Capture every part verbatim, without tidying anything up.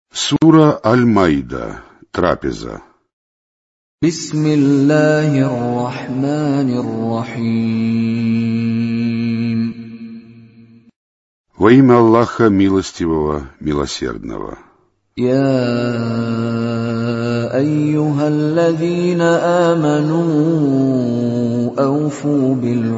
Сура Аль-Маида. Трапеза. Бисмиллахир рахманир рахим. Во имя Аллаха Милостивого, Милосердного. Я айюхаллазина аману ауфу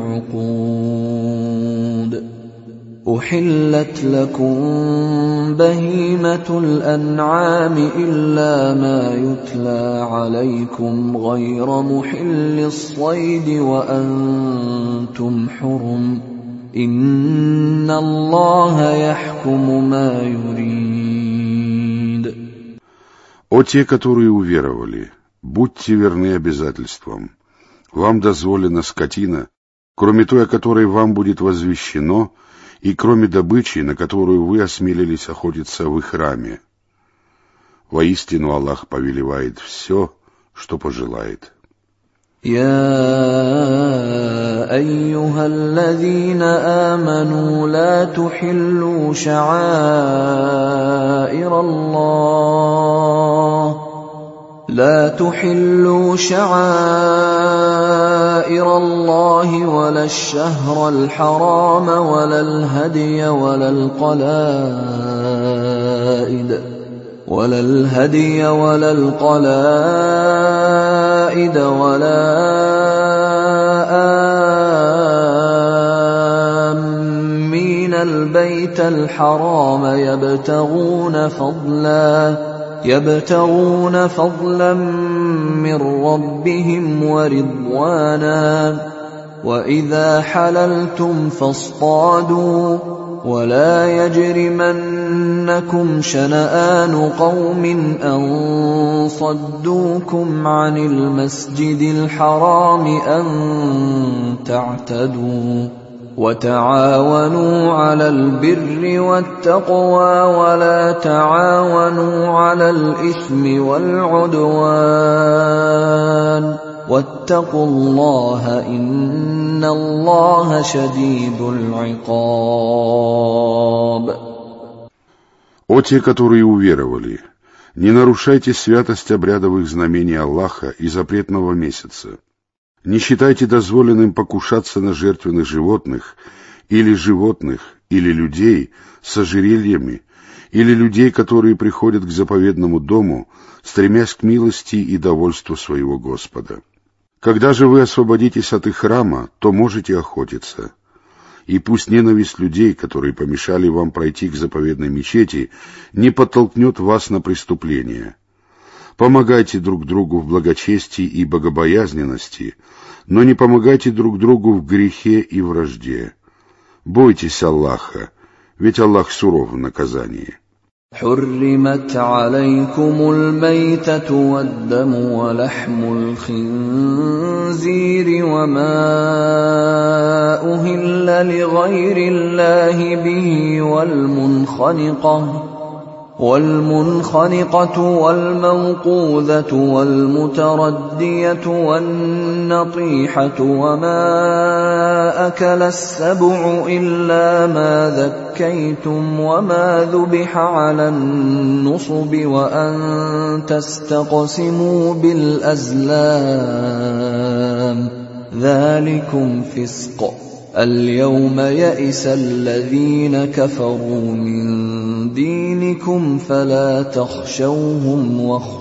бил'укуд. أحلت لكم بهيمة الأنعام إلا ما يتلى عليكم غير محل الصيد وأنتم حرم إن الله يحكم ما يريد. О те, которые уверовали, будьте верны обязательствам. Вам дозволена скотина, кроме той, о которой вам будет возвещено, и кроме добычи, на которую вы осмелились охотиться в ихраме. Воистину Аллах повелевает все, что пожелает. يا أيها الذين آمنوا لا تحلوا شعائر الله لا تحلوا شعائر الله ولا الشهر الحرام ولا الهدي ولا القلائد ولا الهدي ولا القلائد ولا آمين البيت الحرام يبتغون فضلا يبتغون فضلا من ربهم ورضوانا وإذا حللتم فاصطادوا ولا يجرمنكم شنآن قوم أن صدوكم عن المسجد الحرام أن تعتدوا وتعاونوا على البر والتقوى ولا تعاونوا على الإثم والعدوان واتقوا الله إن الله شديد العقاب. О те, которые уверовали, не нарушайте святость обрядовых знамений Аллаха и запретного месяца. Не считайте дозволенным покушаться на жертвенных животных, или животных, или людей с ожерельями, или людей, которые приходят к заповедному дому, стремясь к милости и довольству своего Господа. Когда же вы освободитесь от ихрама, то можете охотиться. И пусть ненависть людей, которые помешали вам пройти к заповедной мечети, не подтолкнет вас на преступление. Помогайте друг другу в благочестии и богобоязненности, но не помогайте друг другу в грехе и вражде. Бойтесь Аллаха, ведь Аллах суров в наказании. حرمت عليكم الميتة والدم ولحم الخنزير وما أهل لغير الله به والمنخنقة والمنخنقة والموقوذة والمتردية والنطيحة وما أكل السبع إلا ما ذكيتم وما ذبح على النصب وأن تستقسموا بالأزلام ذلكم فسق. اليوم يئس الذين كفروا من دينكم فلا تخشوهم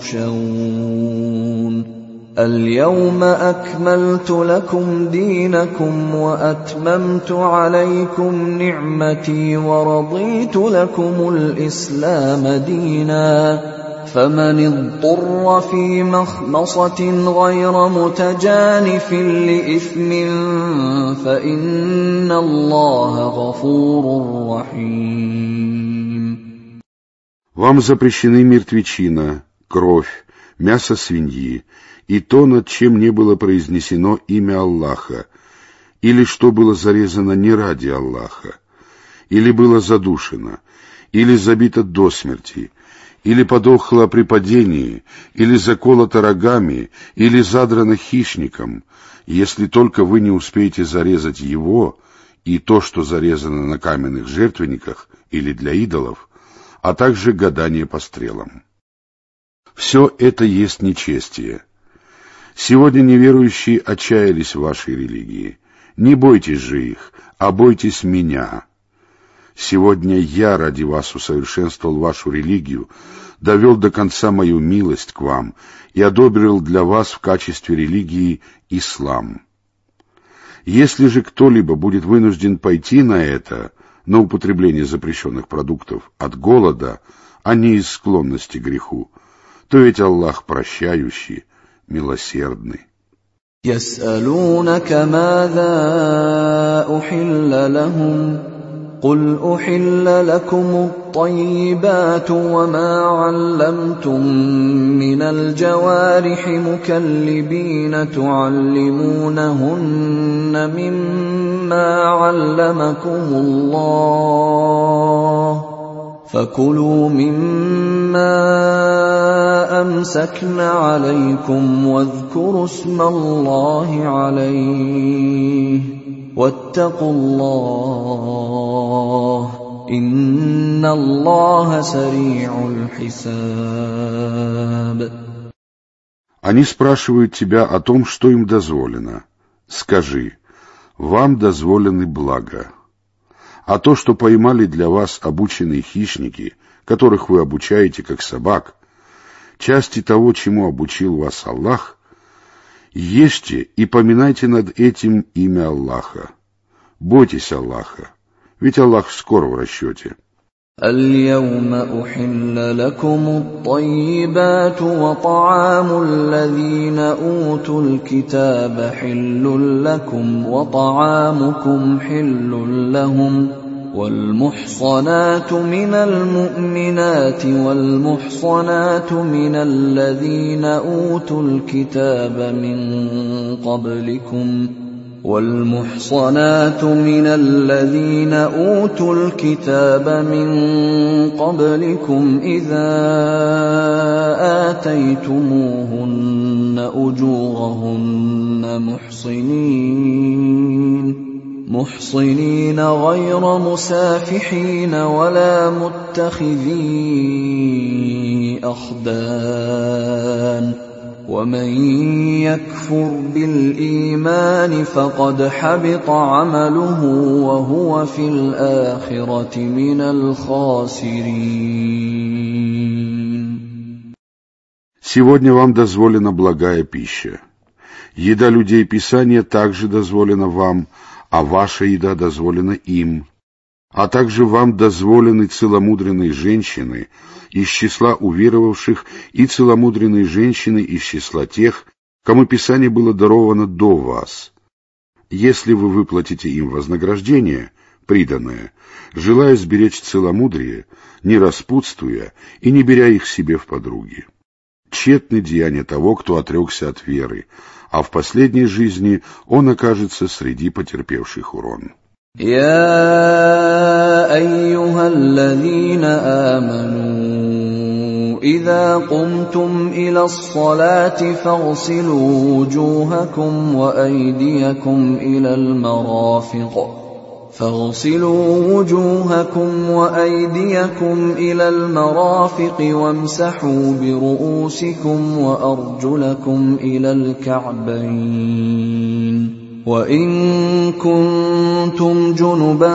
واخشون اليوم أكملت لكم دينكم وأتممت عليكم نعمتي ورضيت لكم الإسلام دينا فمن اضطر في مخمصة غير متجانف لإثم فإن الله غفور رحيم. Вам запрещены мертвечина, кровь, мясо свиньи и то, над чем не было произнесено имя Аллаха, или что было зарезано не ради Аллаха, или было задушено, или забито до смерти, или подохло при падении, или заколото рогами, или задрано хищником, если только вы не успеете зарезать его и то, что зарезано на каменных жертвенниках или для идолов, а также гадание по стрелам. Все это есть нечестие. Сегодня неверующие отчаялись в вашей религии. Не бойтесь же их, а бойтесь меня. Сегодня я ради вас усовершенствовал вашу религию, довел до конца мою милость к вам и одобрил для вас в качестве религии ислам. Если же кто-либо будет вынужден пойти на это, на употребление запрещенных продуктов от голода, а не из склонности к греху, то ведь Аллах прощающий, милосердный. يسألونك ماذا أحل لهم قل أحل لكم الطيبات وما علمتم من الجوارح مكلبين تعلمونهن مما علمكم الله فكلوا مما أمسكن عليكم واذكروا اسم الله عليه واتقوا الله إن الله سريع الحساب. Они спрашивают тебя о том, что им дозволено. Скажи, вам дозволены блага. А то, что поймали для вас обученные хищники, которых вы обучаете как собак, части того, чему обучил вас Аллах, ешьте и поминайте над этим имя Аллаха. Бойтесь Аллаха, ведь Аллах скоро в расчете. اليوم أحل لكم الطيبات وطعام الذين أوتوا الكتاب حل لكم وطعامكم حل لهم والمحصنات من المؤمنات والمحصنات من الذين أوتوا الكتاب من قبلكم والمحصنات من الذين أوتوا الكتاب من قبلكم إذا آتيتموهن أجورهن محصنين محصنين غير مسافحين ولا متخذي أخدان ومن يكفر بالإيمان فقد حبط عمله وهو في الآخرة من الخاسرين. Сегодня вам дозволена благая пища. Еда людей Писания также дозволена вам, а ваша еда дозволена им. А также вам дозволены целомудренные женщины из числа уверовавших и целомудренные женщины из числа тех, кому Писание было даровано до вас. Если вы выплатите им вознаграждение, приданное, желая сберечь целомудрие, не распутствуя и не беря их себе в подруги. Тщетны деяния того, кто отрекся от веры, а в последней жизни он окажется среди потерпевших урон. يا أيها الذين آمنوا إذا قمتم إلى الصلاة فاغسلوا وجوهكم وأيديكم إلى المرافق فاغسلوا وجوهكم وأيديكم إلى المرافق وامسحوا برؤوسكم وأرجلكم إلى الكعبين وإن كنتم جنبا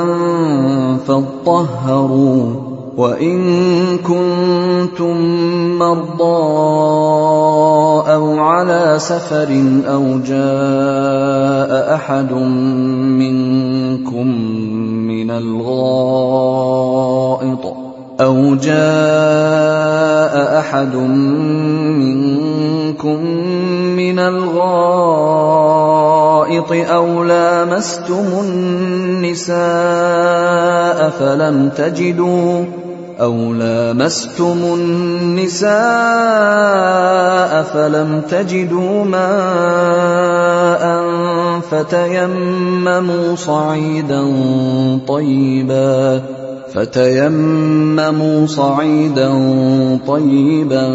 فاطهروا وإن كنتم مرضى أو على سفر أو جاء أحد منكم من الغائط أو جاء أحد منكم من الغائط أو لامستم النساء فلم تجدوا أو لامستم النساء فلم تجدوا ماء فتيمموا صعيدا طيبا فتيمموا صعيدا طيبا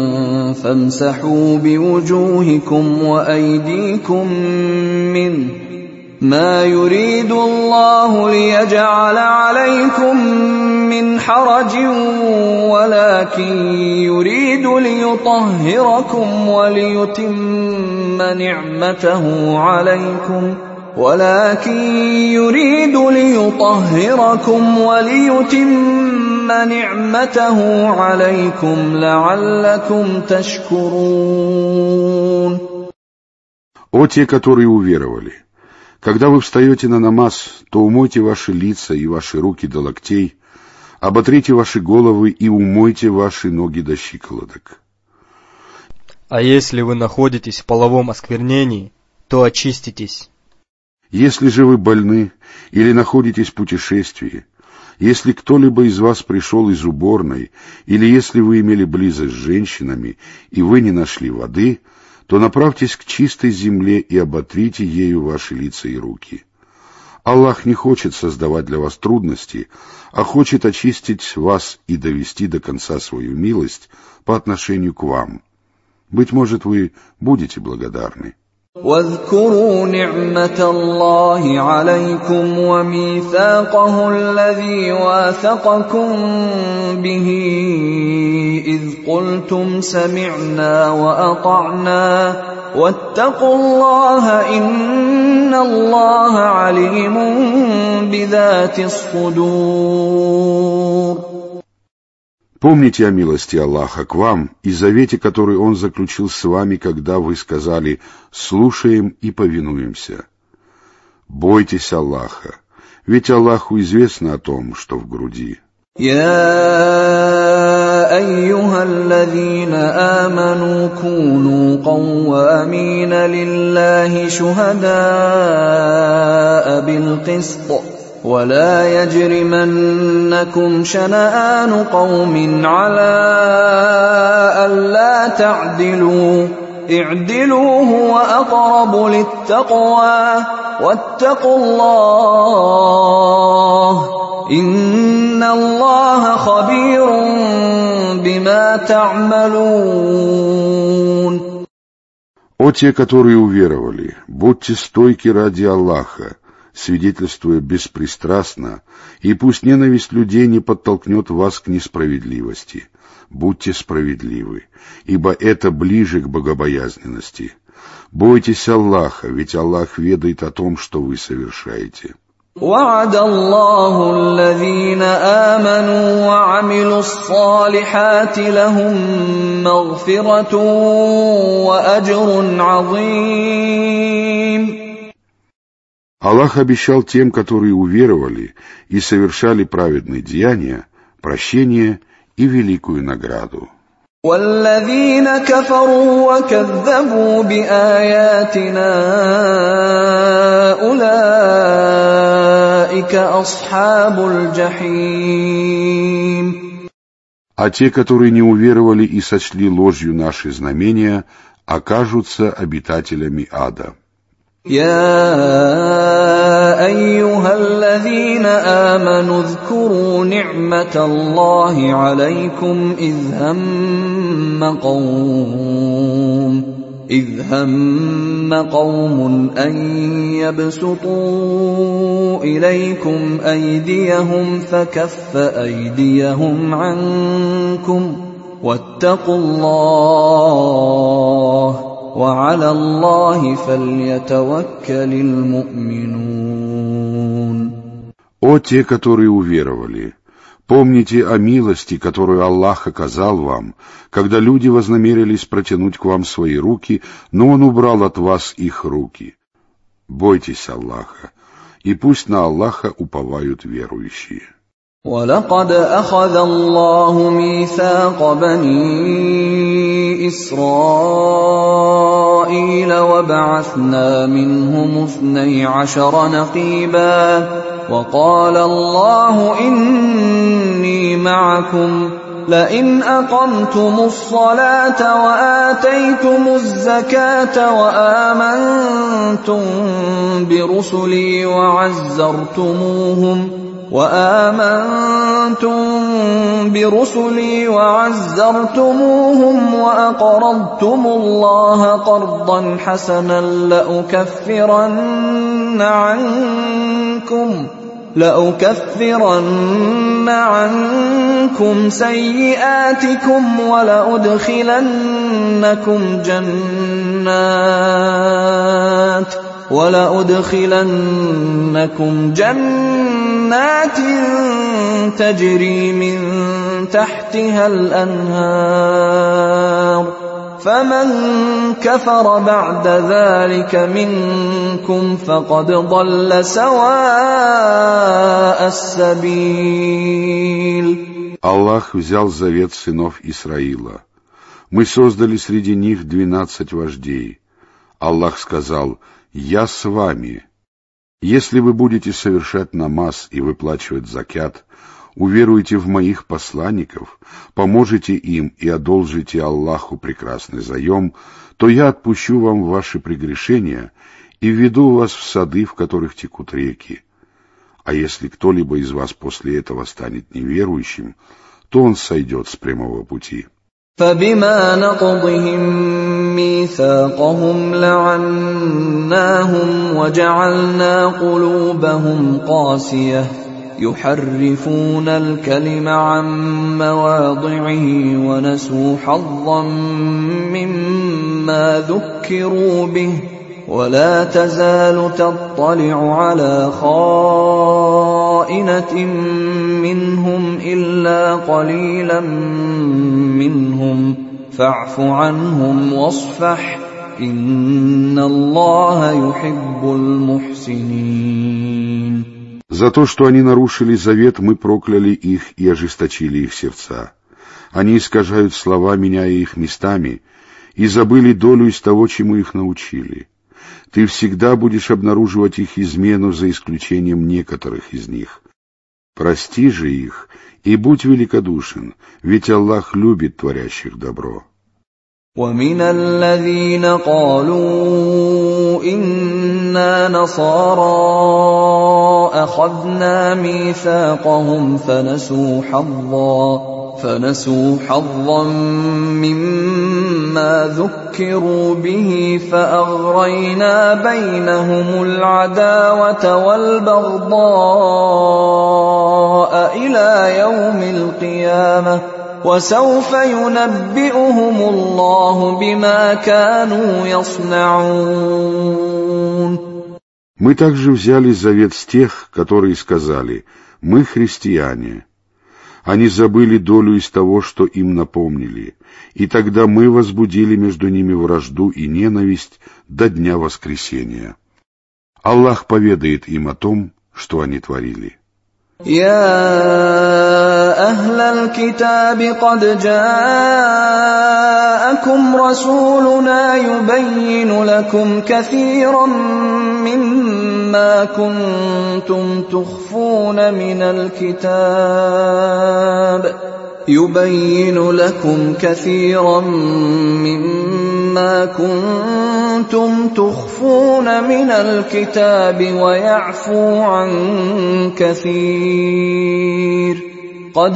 فامسحوا بوجوهكم وأيديكم منه ما يريد الله ليجعل عليكم من حرج ولكن يريد ليطهركم وليتم نعمته عليكم ولكن يريد ليطهركم وليتم نعمته عليكم لعلكم تشكرون. О те, которые уверовали! Когда вы встаете на намаз, то умойте ваши лица и ваши руки до локтей, оботрите ваши головы и умойте ваши ноги до щиколоток. А если вы находитесь в половом осквернении, то очиститесь. Если же вы больны или находитесь в путешествии, если кто-либо из вас пришел из уборной, или если вы имели близость с женщинами, и вы не нашли воды, то направьтесь к чистой земле и оботрите ею ваши лица и руки. Аллах не хочет создавать для вас трудности, а хочет очистить вас и довести до конца свою милость по отношению к вам. Быть может, вы будете благодарны. واذكروا نعمة الله عليكم وميثاقه الذي واثقكم به إذ قلتم سمعنا وأطعنا واتقوا الله إن الله عليم بذات الصدور. Помните о милости Аллаха к вам и завете, который Он заключил с вами, когда вы сказали «слушаем и повинуемся». Бойтесь Аллаха, ведь Аллаху известно о том, что в груди. يا أيها الذين آمنوا كونوا قوامين لله شهداء بالقسط ولا يجرمنكم شنآن قوم على ألا تعدلوا اعدلوا هو أقرب للتقوى واتقوا الله إن الله خبير بما تعملون. О те, которые уверовали, будьте стойки ради Аллаха, свидетельствуя беспристрастно, и пусть ненависть людей не подтолкнет вас к несправедливости. Будьте справедливы, ибо это ближе к богобоязненности. Бойтесь Аллаха, ведь Аллах ведает о том, что вы совершаете. وعد الله الذين آمنوا وعملوا الصالحات لهم مغفرة وأجر عظيم. Аллах обещал тем, которые уверовали и совершали праведные деяния, прощение и великую награду. والذين كفروا وكذبوا بآياتنا أولئك أصحاب الجحيم. А те, которые не уверовали и сочли ложью наши знамения, окажутся обитателями ада. يا أيها الذين آمنوا اذكروا نعمة الله عليكم إذ هم قوم إذ هم قوم أن يبسطوا إليكم أيديهم فكف أيديهم عنكم واتقوا الله وعلى الله فليتوكل المؤمنون. О те, которые уверовали! Помните о милости, которую Аллах оказал вам, когда люди вознамерились протянуть к вам свои руки, но Он убрал от вас их руки. Бойтесь Аллаха, и пусть на Аллаха уповают верующие. ولقد أخذ الله ميثاق بني إسرائيل وبعثنا منهم اثني عشر نقيبا وقال الله إني معكم لئن أقمتم الصلاة وآتيتم الزكاة وآمنتم برسلي وعزرتموهم وآمنتم برسلي وعزرتموهم وأقرضتم الله قرضا حسنا لأكفرن عنكم لأكفرن عنكم سيئاتكم ولأدخلنكم جنات ولأدخلنكم جنات تجري من تحتها الأنهار فمن كفر بعد ذلك منكم فقد ضل سواء السبيل. Аллах взял завет сынов Исраила. Мы создали среди них двенадцать вождей. Аллах сказал: «Я с вами. Если вы будете совершать намаз и выплачивать закят, уверуете в моих посланников, поможете им и одолжите Аллаху прекрасный заем, то я отпущу вам ваши прегрешения и введу вас в сады, в которых текут реки. А если кто-либо из вас после этого станет неверующим, то он сойдет с прямого пути». فبما نقضهم ميثاقهم لعناهم وجعلنا قلوبهم قاسية يحرفون الكلم عن مواضعه ونسوا حظا مما ذكروا به ولا تزال تطلع على خائنة منهم إلا قليلا منهم فاعف عنهم واصفح إن الله يحب المحسنين. За то, что они нарушили завет, мы прокляли их и ожесточили их сердца. Они искажают слова, меняя их местами, и забыли долю из того, чему их научили. Ты всегда будешь обнаруживать их измену за исключением некоторых из них. Прости же их и будь великодушен, ведь Аллах любит творящих добро. ومن الذين قالوا إنا نصارى أخذنا ميثاقهم فنسوا حظا فنسوا حظا مما ذكروا به فأغرينا بينهم العداوة والبغضاء إلى يوم القيامة وسوف ينبئهم الله بما كانوا يصنعون. Мы также взяли завет с тех, которые сказали: «Мы христиане». Они забыли долю из того, что им напомнили, и тогда мы возбудили между ними вражду и ненависть до дня воскресения. Аллах поведает им о том, что они творили. يا أهل الكتاب قد جاءكم رسولنا يبين لكم كثيرا مما كنتم تخفون من الكتاب يبين لكم كثيرا مما كنتم تخفون من الكتاب ويعفو عن كثير قد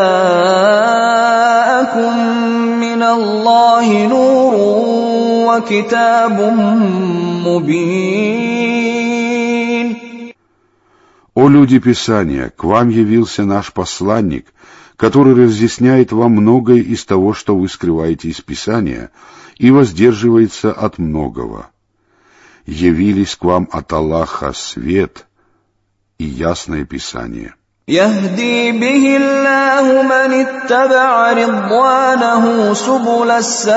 جاءكم من الله نور وكتاب مبين. О люди Писания, к вам явился наш посланник, который разъясняет вам многое из того, что вы скрываете из Писания, и воздерживается от многого. Явились к вам от Аллаха свет и ясное Писание. يهدي به الله من اتبع رضوانه سبل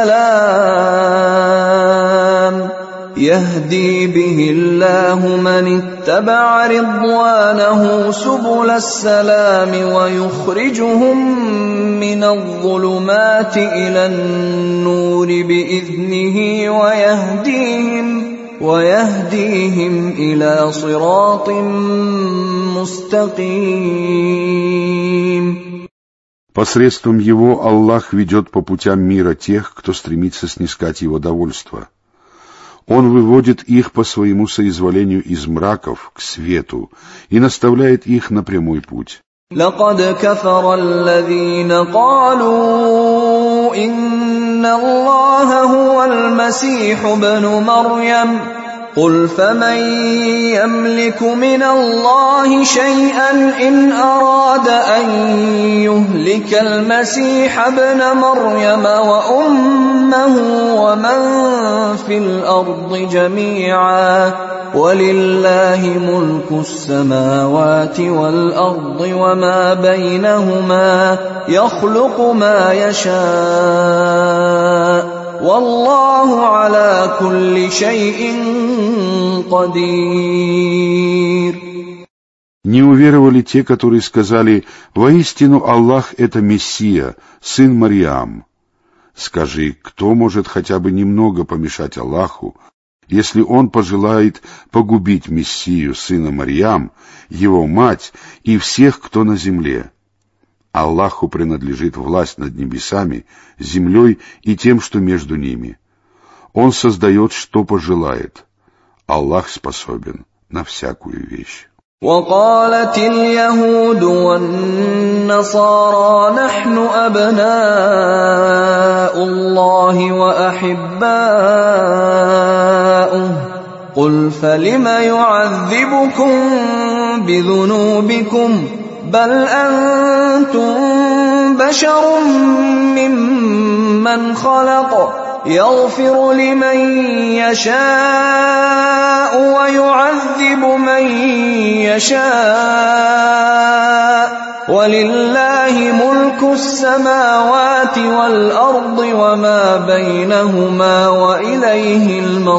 السلام يهدي به الله من اتبع رضوانه سبل السلام ويخرجهم من الظلمات إلى النور بإذنه ويهديهم ويهديهم إلى صراط مستقيم. Посредством его Аллах ведет по путям мира тех, кто стремится снискать его довольство. Он выводит их по своему соизволению из мраков к свету и наставляет их на прямой путь. لقد كفر الذين قالوا إن الله هو المسيح ابن مريم قل فمن يملك من الله شيئا إن أراد أن يهلك المسيح ابن مريم وأمه ومن في الأرض جميعا ولله ملك السماوات والأرض وما بينهما يخلق ما يشاء والله على كل شيء قدير. Не уверовали те, которые сказали: «Воистину Аллах — это Мессия, сын Марьям». Скажи, кто может хотя бы немного помешать Аллаху, если Он пожелает погубить Мессию, сына Марьям, его мать и всех, кто на земле? Аллаху принадлежит власть над небесами, землей и тем, что между ними. Он создает, что пожелает. Аллах способен на всякую вещь. وقالت اليهود والنصارى نحن أبناء الله وأحباؤه قل فلم يعذبكم بذنوبكم بل أنتم بشر ممن خلق يغفر لمن يشاء ويعذب من يشاء ولله ملك السماوات والأرض وما بينهما وإليه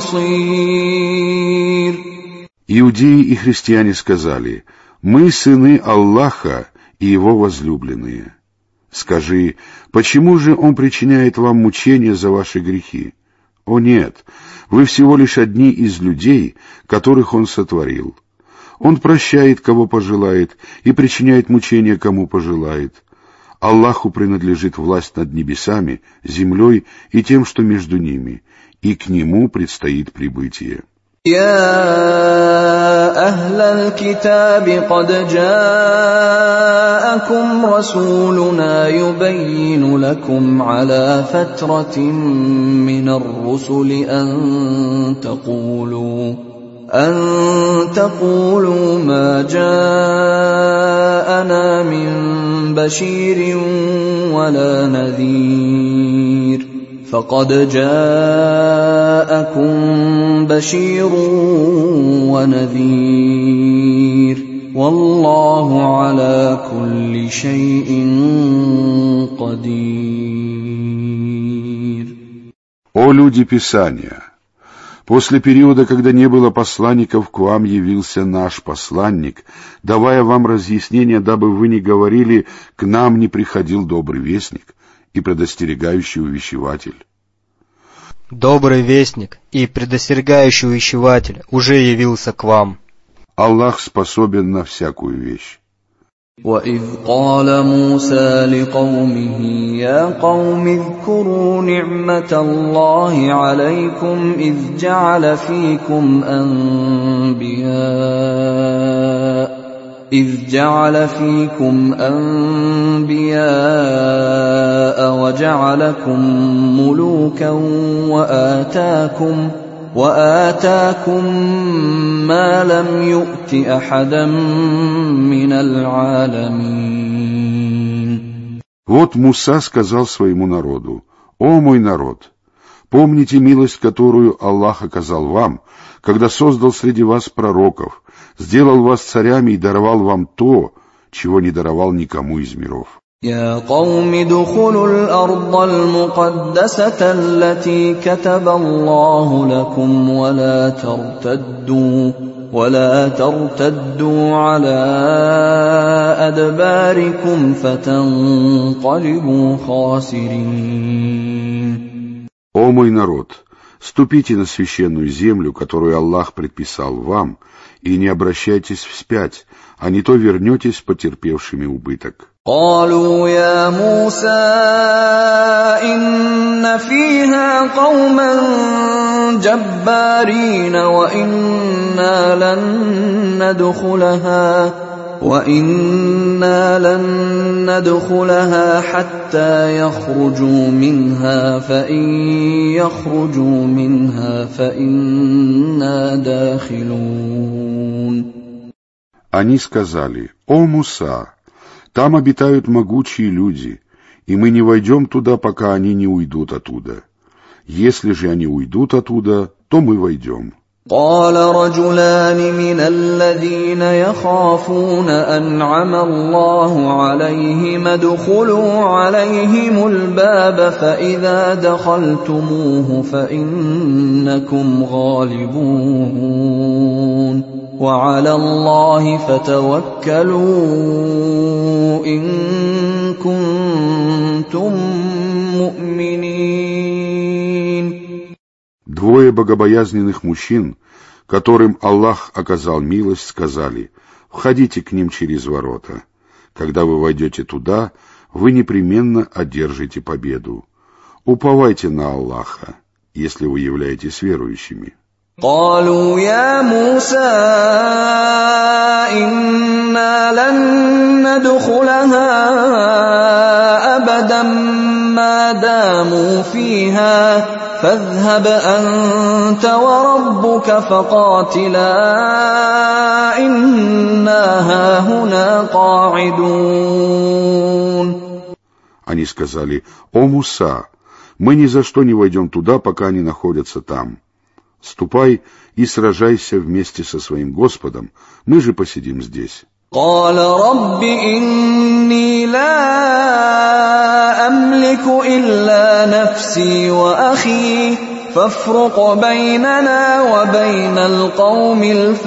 المصير. Иудеи и христиане сказали: «Мы сыны Аллаха и Его возлюбленные». Скажи, почему же Он причиняет вам мучения за ваши грехи? О нет, вы всего лишь одни из людей, которых Он сотворил. Он прощает, кого пожелает, и причиняет мучения, кому пожелает. Аллаху принадлежит власть над небесами, землей и тем, что между ними, и к Нему предстоит прибытие. يا أهل الكتاب قد جاءكم رسولنا يبين لكم على فترة من الرسل أن تقولوا أن تقولوا ما جاءنا من بشير ولا نذير فقد جاءكم بشير ونذير والله على كل شيء قدير. О люди Писания! После периода, когда не было посланников, к вам явился наш посланник, давая вам разъяснения, дабы вы не говорили: «К нам не приходил добрый вестник и предостерегающий увещеватель». Добрый вестник и предостерегающий увещеватель уже явился к вам. Аллах способен на всякую вещь. وَإِذْ قَالَ مُوسَى لِقَوْمِهِ يَا قَوْمِ اذْكُرُوا نِعْمَةَ اللَّهِ عَلَيْكُمْ إِذْ جَعَلَ فِيكُمْ أَنْبِيَاءَ إذ جعل فيكم أنبياء وجعلكم ملوكا وآتاكم وآتاكم ما لم يؤت أحدا من العالمين. Вот Муса сказал своему народу: «О мой народ, помните милость, которую Аллах оказал вам, когда создал среди вас пророков, сделал вас царями и даровал вам то, чего не даровал никому из миров». يا قوم ادخلوا الأرض المقدسة التي كتب الله لكم ولا ترتدوا ولا ترتدوا على أدباركم فتنقلبوا خاسرين. О мой народ, ступите на священную землю, которую Аллах предписал вам, и не обращайтесь вспять, а не то вернетесь потерпевшими убыток. قالوا يا موسى إن فيها قوما جبارين وإنا لن ندخلها وإنا لن ندخلها حتى يخرجوا منها فإن يخرجوا منها فإنا داخلون. Они сказали: «О Муса, там обитают могучие люди, и мы не войдем туда, пока они не уйдут оттуда. Если же они уйдут оттуда, то мы войдем». قال رجلان من الذين يخافون أنعم الله عليهم ادخلوا عليهم الباب فإذا دخلتموه فإنكم غالبون وعلى الله فتوكلوا إن كنتم مؤمنين. Двое богобоязненных мужчин, которым Аллах оказал милость, сказали: «Входите к ним через ворота. Когда вы войдете туда, вы непременно одержите победу. Уповайте на Аллаха, если вы являетесь верующими». قالوا يا موسى إنا لن ندخلها أبدا ما داموا فيها فاذهب أنت وربك فقاتلا إنا هاهنا قاعدون. Они сказали: «О Муса, мы ни за что не войдем туда, пока они находятся там. Ступай и сражайся вместе со своим Господом, мы же посидим здесь». قال رب إني لا أملك إلا نفسي وأخي فافرق بيننا وبين القوم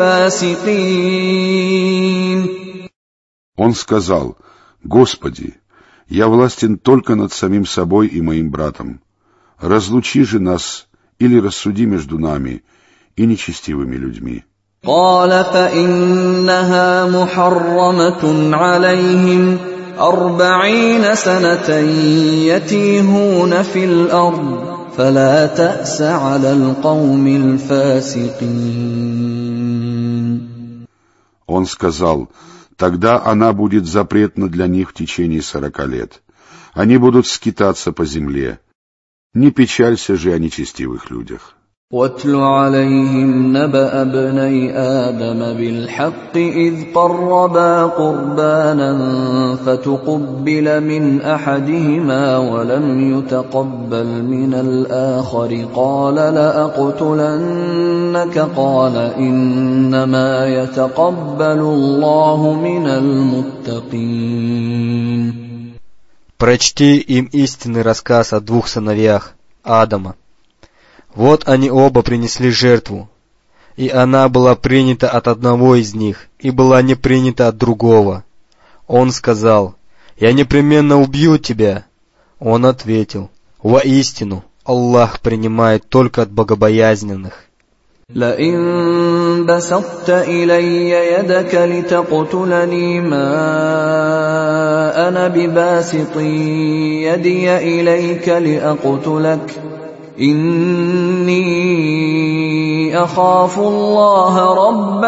الفاسقين. Он сказал: «Господи, я властен только над самим собой и моим братом. Разлучи же нас или рассуди между нами и нечестивыми людьми». قال فإنها محرمة عليهم أربعين سنة يتيهون في الأرض فلا تأس على القوم الفاسقين. Он сказал: «Тогда она будет запретна для них в течение сорока лет. Они будут скитаться по земле. Не печалься же о нечестивых людях». واتل عليهم نبأ ابني آدم بالحق إذ قربا قربانا فتقبل من أحدهما ولم يتقبل من الآخر قال لأقتلنك قال إنما يتقبل الله من المتقين. Прочти им истинный рассказ о двух сыновьях Адама. Вот они оба принесли жертву, и она была принята от одного из них, и была не принята от другого. Он сказал: «Я непременно убью тебя». Он ответил: «Воистину, Аллах принимает только от богобоязненных». لئن بسطت إلي يدك لتقتلني ما أنا بباسط يدي إليك لأقتلك إني أخاف الله رب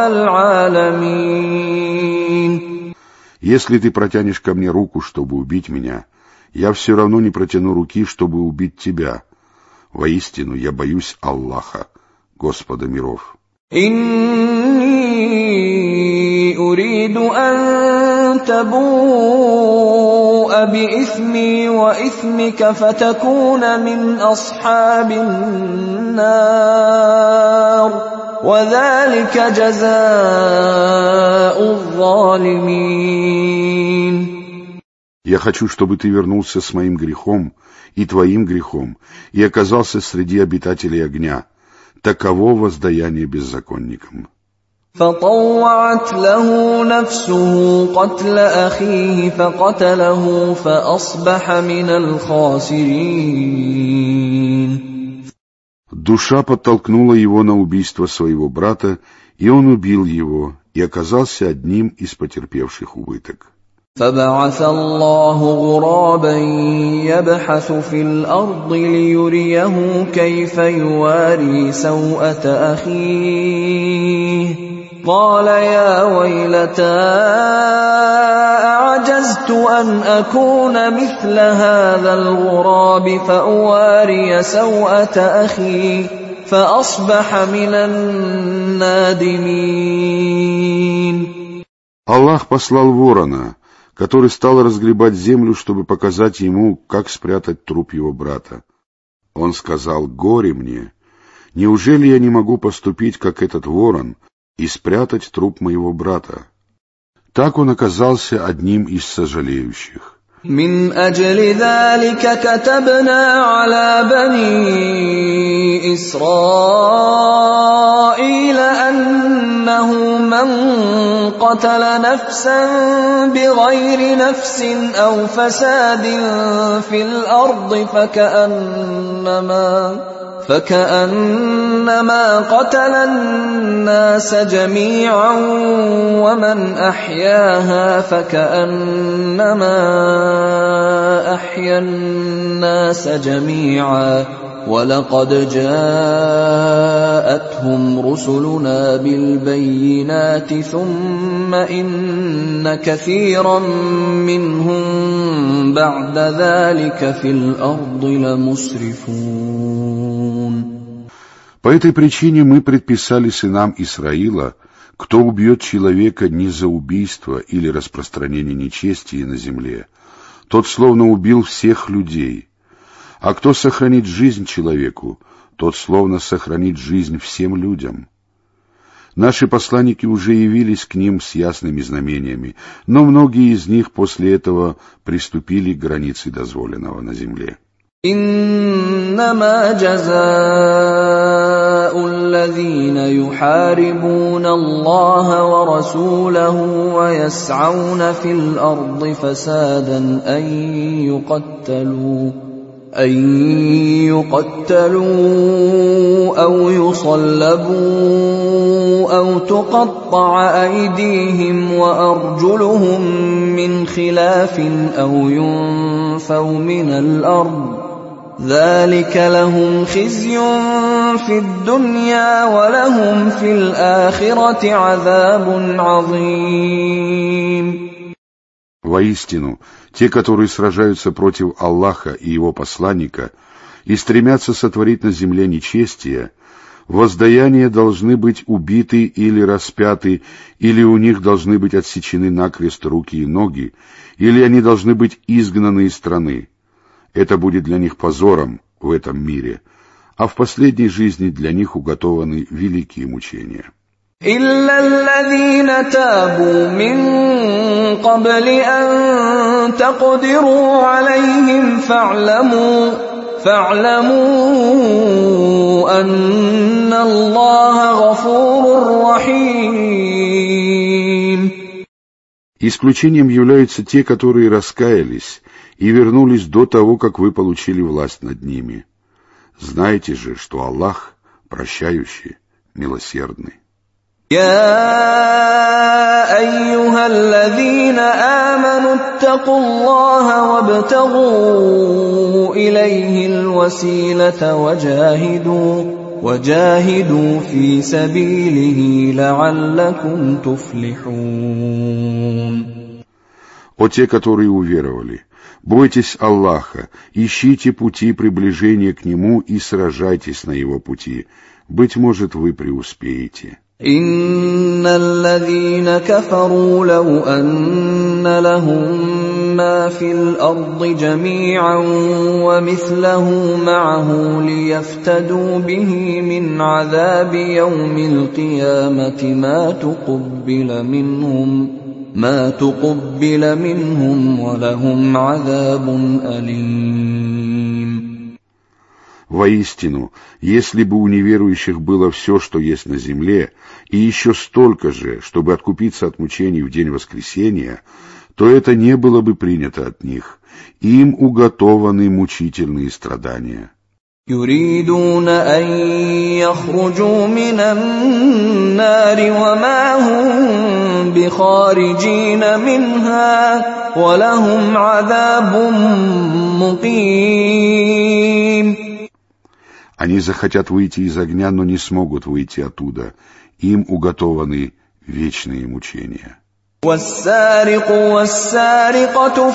العالمين. Если ты протянешь ко мне руку, чтобы убить меня, я все равно не протяну руки, чтобы убить тебя. Воистину, я боюсь Аллаха, Господа миров. إني أريد أن تبوء بإثمي وإثمك فتكون من أصحاب النار وذلك جزاء الظالمين. Я хочу, чтобы ты вернулся с моим грехом и твоим грехом и оказался среди обитателей огня. Таково воздаяние беззаконникам. فطوعت له نفسه قتل أخيه فقتله فأصبح من الخاسرين. Душа подтолкнула его на убийство своего брата, и он убил его, и оказался одним из потерпевших убыток. فبعث الله غرابا يبحث في الأرض ليريه كيف يواري سوءة أخيه قال يا ويلتى أعجزت أن أكون مثل هذا الغراب فأواري سوءة أخي فأصبح من النادمين. Аллах послал ворона, который стал разгребать землю, чтобы показать ему, как спрятать труп его брата. Он сказал: «Горе мне! Неужели я не могу поступить, как этот ворон, и спрятать труп моего брата?» Так он оказался одним из сожалеющих. من أجل ذلك كتبنا على بني إسرائيل أنه من قتل نفسا بغير نفس أو فساد في الأرض فكأنما فكأنما قتل الناس جميعا ومن أحياها فكأنما أحيا الناس جميعا ولقد جاءتهم رسلنا بالبينات ثم إن كثيرا منهم بعد ذلك في الأرض لمسرفون. По этой причине мы предписали сынам Исраила, кто убьет человека не за убийство или распространение нечестия на земле, тот словно убил всех людей, а кто сохранит жизнь человеку, тот словно сохранит жизнь всем людям. Наши посланники уже явились к ним с ясными знамениями, но многие из них после этого приступили к границе дозволенного на земле. إنما جزاء الذين يحاربون الله ورسوله ويسعون في الأرض فسادا أن يقتلوا أن يقتلوا أو يصلبوا أو تقطع أيديهم وأرجلهم من خلاف أو ينفوا من الأرض ذلك لهم خزي في الدنيا ولهم في الآخرة عذاب عظيم. Воистину, те, которые сражаются против Аллаха и Его посланника и стремятся сотворить на земле нечестие, воздаяния должны быть убиты или распяты, или у них должны быть отсечены накрест руки и ноги, или они должны быть изгнаны из страны. Это будет для них позором в этом мире, а в последней жизни для них уготованы великие мучения. إلا الذين تابوا من قبل أن تقدروا عليهم فاعلموا فاعلموا أن الله غفور رحيم. Исключением являются те, которые раскаялись и вернулись до того, как вы получили власть над ними. Знайте же, что Аллах прощающий, милосердный. يا أيها الذين آمنوا اتقوا الله وابتغوا إليه الوسيلة وجاهدوا وجاهدوا في سبيله لعلكم تفلحون. О те, которые уверовали, бойтесь Аллаха, ищите пути приближения к Нему и сражайтесь на Его пути. Быть может, вы преуспеете. إن الذين كفروا لو أن لهم ما في الأرض جميعا ومثله معه ليفتدوا به من عذاب يوم القيامة ما تقبل منهم ما تقبل منهم ولهم عذاب أليم. Воистину, если бы у неверующих было все, что есть на земле, и еще столько же, чтобы откупиться от мучений в день воскресения, то это не было бы принято от них, им уготованы мучительные страдания. يريدون أن يخرجوا من النار وما هم بخارجين منها ولهم عذاب مقيم. Они захотят выйти из огня, но не смогут выйти оттуда. Им уготованы вечные мучения. والسارق والسارقة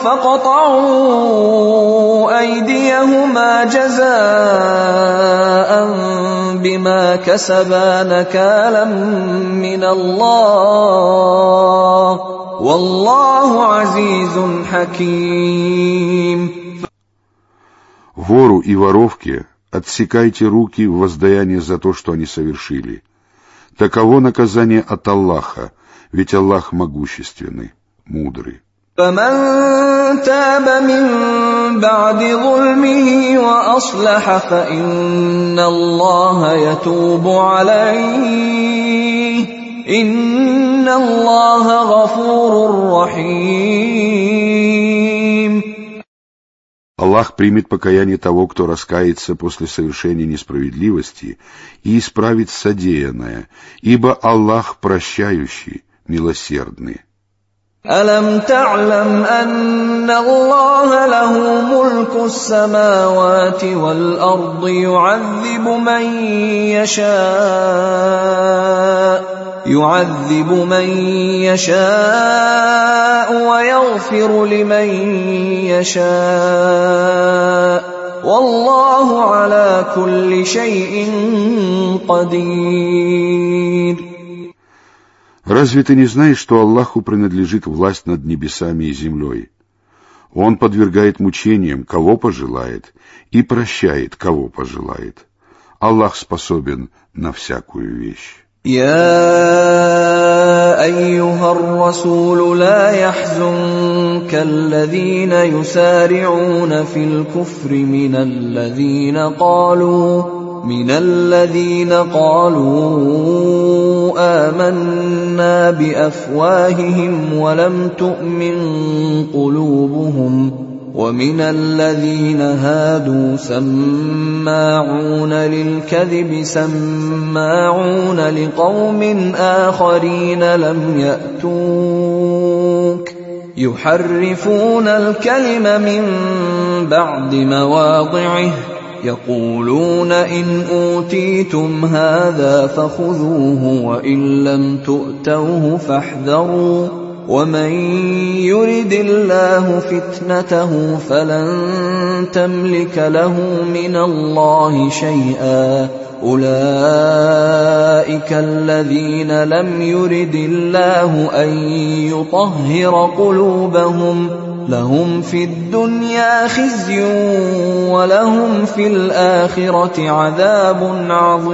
فاقطعوا أيديهما جزاء بما كسبا نكالا من الله والله عزيز حكيم. Вору и воровке отсекайте руки в воздаяние за то, что они совершили. Таково наказание от Аллаха, ведь Аллах могущественный, мудрый. فمن تاب من بعد ظلمه وأصلح فإن الله يتوب عليه إن الله غفور رحيم. Аллах примет покаяние того, кто раскается после совершения несправедливости и исправит содеянное, ибо Аллах прощающий, милосердный. ألم تعلم أن الله له ملك السماوات والأرض يعذب من يشاء يعذب من يشاء ويغفر لمن يشاء والله على كل شيء قدير. Разве ты не знаешь, что Аллаху принадлежит власть над небесами и землей? Он подвергает мучениям, кого пожелает, и прощает, кого пожелает. Аллах способен на всякую вещь. يا أيها الرسول لا يحزنك الذين يسارعون في الكفر من الذين قالوا من الذين قالوا آمنا بأفواههم ولم تؤمن قلوبهم ومن الذين هادوا سماعون للكذب سماعون لقوم آخرين لم يأتوك يحرفون الكلم من بعد مواضعه يقولون إن أوتيتم هذا فخذوه وإن لم تؤتوه فاحذروا ومن يرد الله فتنته فلن تملك له من الله شيئا أولئك الذين لم يرد الله أن يطهر قلوبهم لهم في الدنيا خزي ولهم في الآخرة عذاب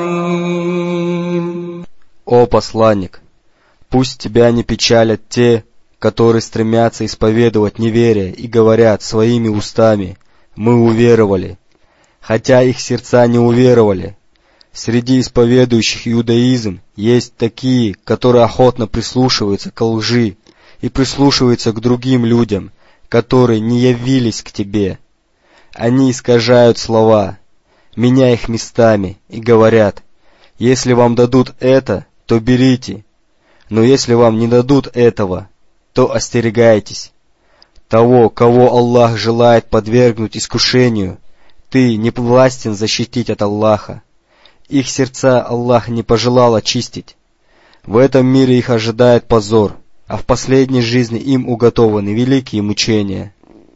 عظيم. О посланник, пусть тебя не печалят те, которые стремятся исповедовать неверие и говорят своими устами: «Мы уверовали», хотя их сердца не уверовали. Среди исповедующих иудаизм есть такие, которые охотно прислушиваются к лжи и прислушиваются к другим людям, которые не явились к тебе. Они искажают слова, меняя их местами, и говорят: «Если вам дадут это, то берите, но если вам не дадут этого, то остерегайтесь. Того, кого Аллах желает подвергнуть искушению, ты не властен защитить от Аллаха. Их сердца Аллах не пожелал очистить. В этом мире их ожидает позор, а в последней жизни им уготованы великие мучения».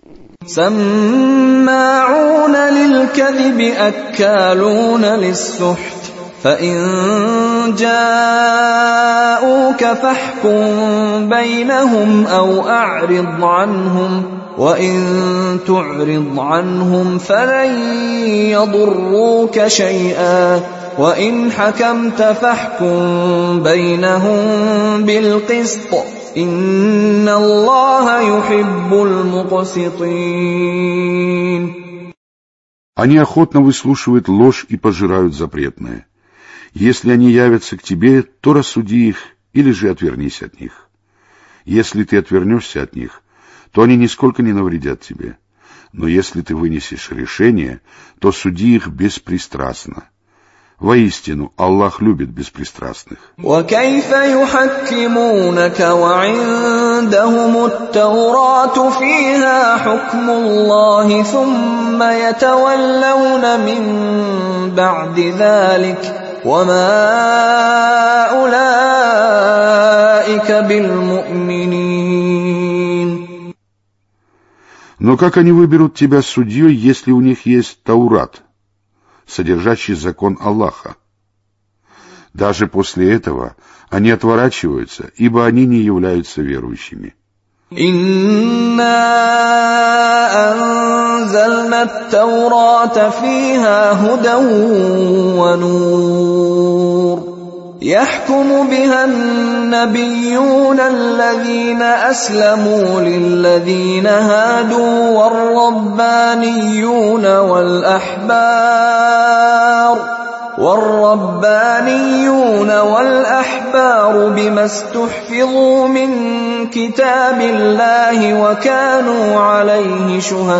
سماعون للكذب أكالون للسحت فإن جاءوك فاحكم بينهم أو أعرض عنهم وإن تعرض عنهم فلن يضروك شيئا وإن حكمت فاحكم بينهم بالقسط إن الله يحب المقسطين. Они охотно выслушивают ложь и пожирают запретное. Если они явятся к тебе, то рассуди их или же отвернись от них. Если ты отвернешься от них, то они нисколько не навредят тебе. Но если ты вынесешь решение, то суди их беспристрастно. Воистину, Аллах любит беспристрастных. وَكَيْفَ يُحَكِّمُونَكَ وَعِندَهُمُ التَّوْرَاةُ فِيهَا حُكْمُ اللَّهِ ثُمَّ يَتَوَلَّوْنَ مِن بَعْدِ ذَلِكَ وَمَا أُولَئِكَ بِالْمُؤْمِنِينَ. Но как они выберут тебя судьей, если у них есть Таурат, содержащий закон Аллаха? Даже после этого они отворачиваются, ибо они не являются верующими. إِنَّا أَنزَلْنَا التَّوْرَاةَ فِيهَا هُدًى وَنُورٌ يَحْكُمُ بِهَا النَّبِيُّونَ الَّذِينَ أَسْلَمُوا لِلَّذِينَ هَادُوا وَالرَّبَّانِيُّونَ وَالْأَحْبَارُ وَالرَّبَّانِيُّونَ وَالْأَحْبَارُ بِمَا اسْتُحْفِظُوا مِنْ كِتَابِ اللَّهِ وَكَانُوا عَلَيْهِ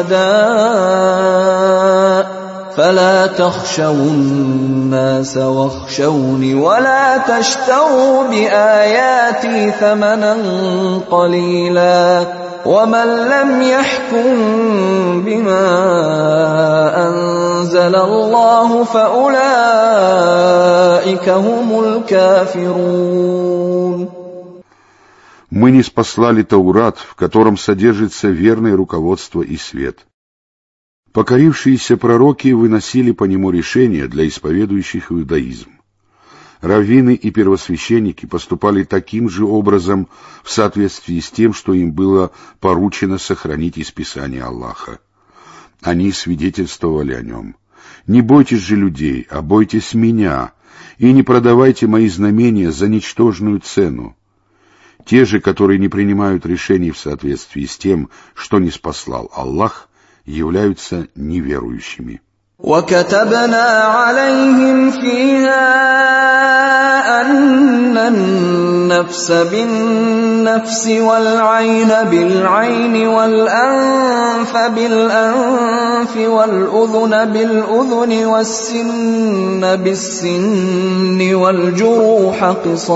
شُهَدَاءَ فَلَا تَخْشَوُا النَّاسَ وَاخْشَوْنِ وَلَا تَشْتَرُوا بِآيَاتِي ثَمَنًا قَلِيلًا وَمَنْ لَمْ يَحْكُمْ بِمَا أَنزَلَ اللَّهُ فَأُولَئِكَ هُمُ الْكَافِرُونَ. Мы ниспослали Таурат, в котором содержится верное руководство и свет. Покорившиеся пророки выносили по нему решения для исповедующих иудаизм. Раввины и первосвященники поступали таким же образом в соответствии с тем, что им было поручено сохранить из Писания Аллаха. Они свидетельствовали о нем. «Не бойтесь же людей, а бойтесь меня, и не продавайте мои знамения за ничтожную цену». Те же, которые не принимают решений в соответствии с тем, что ниспослал Аллах, являются неверующими. وَكَتَبْنَا عَلَيْهِمْ فِيهَا أَنَّ النَّفْسَ بِالنَّفْسِ وَالْعَيْنَ بِالْعَيْنِ وَالْأَنفَ بِالْأَنفِ وَالْأُذُنَ بِالْأُذُنِ وَالسِّنَّ بِالسِّنِّ وَالْجُرُوحَ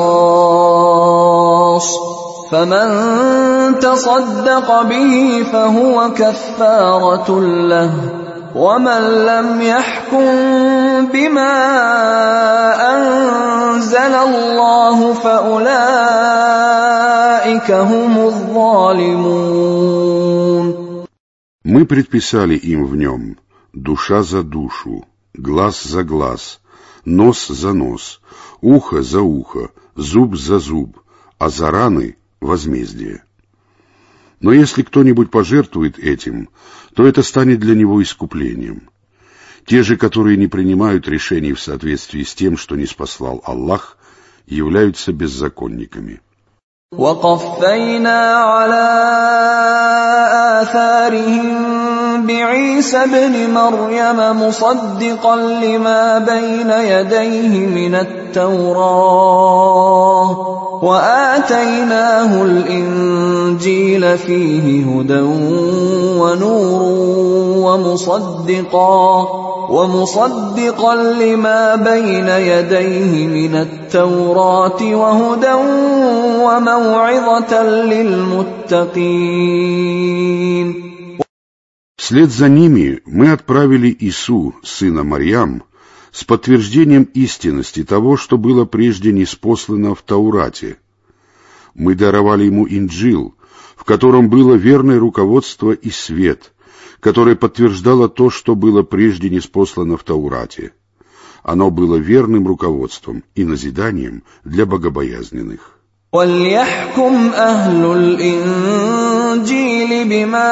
قِصَاصٌ فَمَنْ تَصَدَّقَ بِهِ فَهُوَ كَفَّارَةٌ لَهُ وَمَنْ لَمْ يَحْكُمْ بِمَا أَنزَلَ اللَّهُ فَأُولَئِكَ هُمُ الظَّالِمُونَ. Мы предписали им в нем душа за душу, глаз за глаз, нос за нос, ухо за ухо, зуб за зуб, а за раны — возмездие. Но если кто-нибудь пожертвует этим, то это станет для него искуплением. Те же, которые не принимают решений в соответствии с тем, что ниспослал Аллах, являются беззаконниками. وَقَفَّيْنَا عَلَى آثَارِهِمْ بِعِيسَى ابْنِ مَرْيَمَ مُصَدِّقًا لِمَا بَيْنَ يَدَيْهِ مِنَ التَّوْرَاةِ وَآتَيْنَاهُ الْإِنْجِيلَ فِيهِ هُدًى وَنُورٌ وَمُصَدِّقًا وَمُصَدِّقًا لِمَا بَيْنَ يَدَيْهِ مِنَ التَّوْرَاةِ وَهُدًى وَمَوْعِظَةً لِلْمُتَّقِينَ. Вслед за ними мы отправили Ису, сына Марьям, с подтверждением истинности того, что было прежде ниспослано в Таурате. Мы даровали ему Инджил, в котором было верное руководство и свет, которое подтверждало то, что было прежде ниспослано в Таурате. Оно было верным руководством и назиданием для богобоязненных. وَلْيَحْكُمْ أَهْلُ الْإِنْجِيلِ بِمَا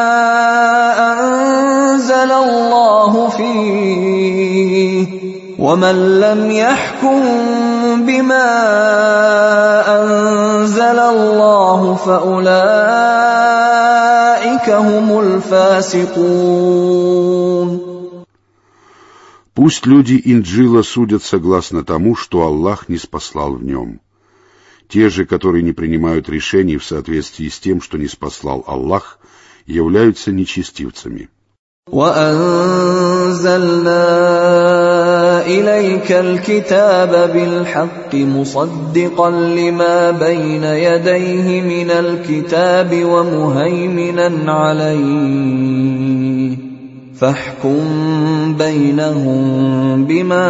أَنزَلَ اللَّهُ فِيهِ وَمَنْ لَمْ يَحْكُمْ بِمَا أَنزَلَ اللَّهُ فَأُولَئِكَ هُمُ الْفَاسِقُونَ. Пусть люди Инджила судят согласно тому, что Аллах ниспослал в нем. Те же, которые не принимают решений в соответствии с тем, что ниспослал Аллах, являются нечестивцами. وَأَنزَلْنَا إِلَيْكَ الْكِتَابَ بِالْحَقِّ مُصَدِّقًا لِمَا بَيْنَ يَدَيْهِ مِنَ الْكِتَابِ وَمُهَيْمِنًا عَلَيْهِ فَاحْكُم بَيْنَهُم بِمَا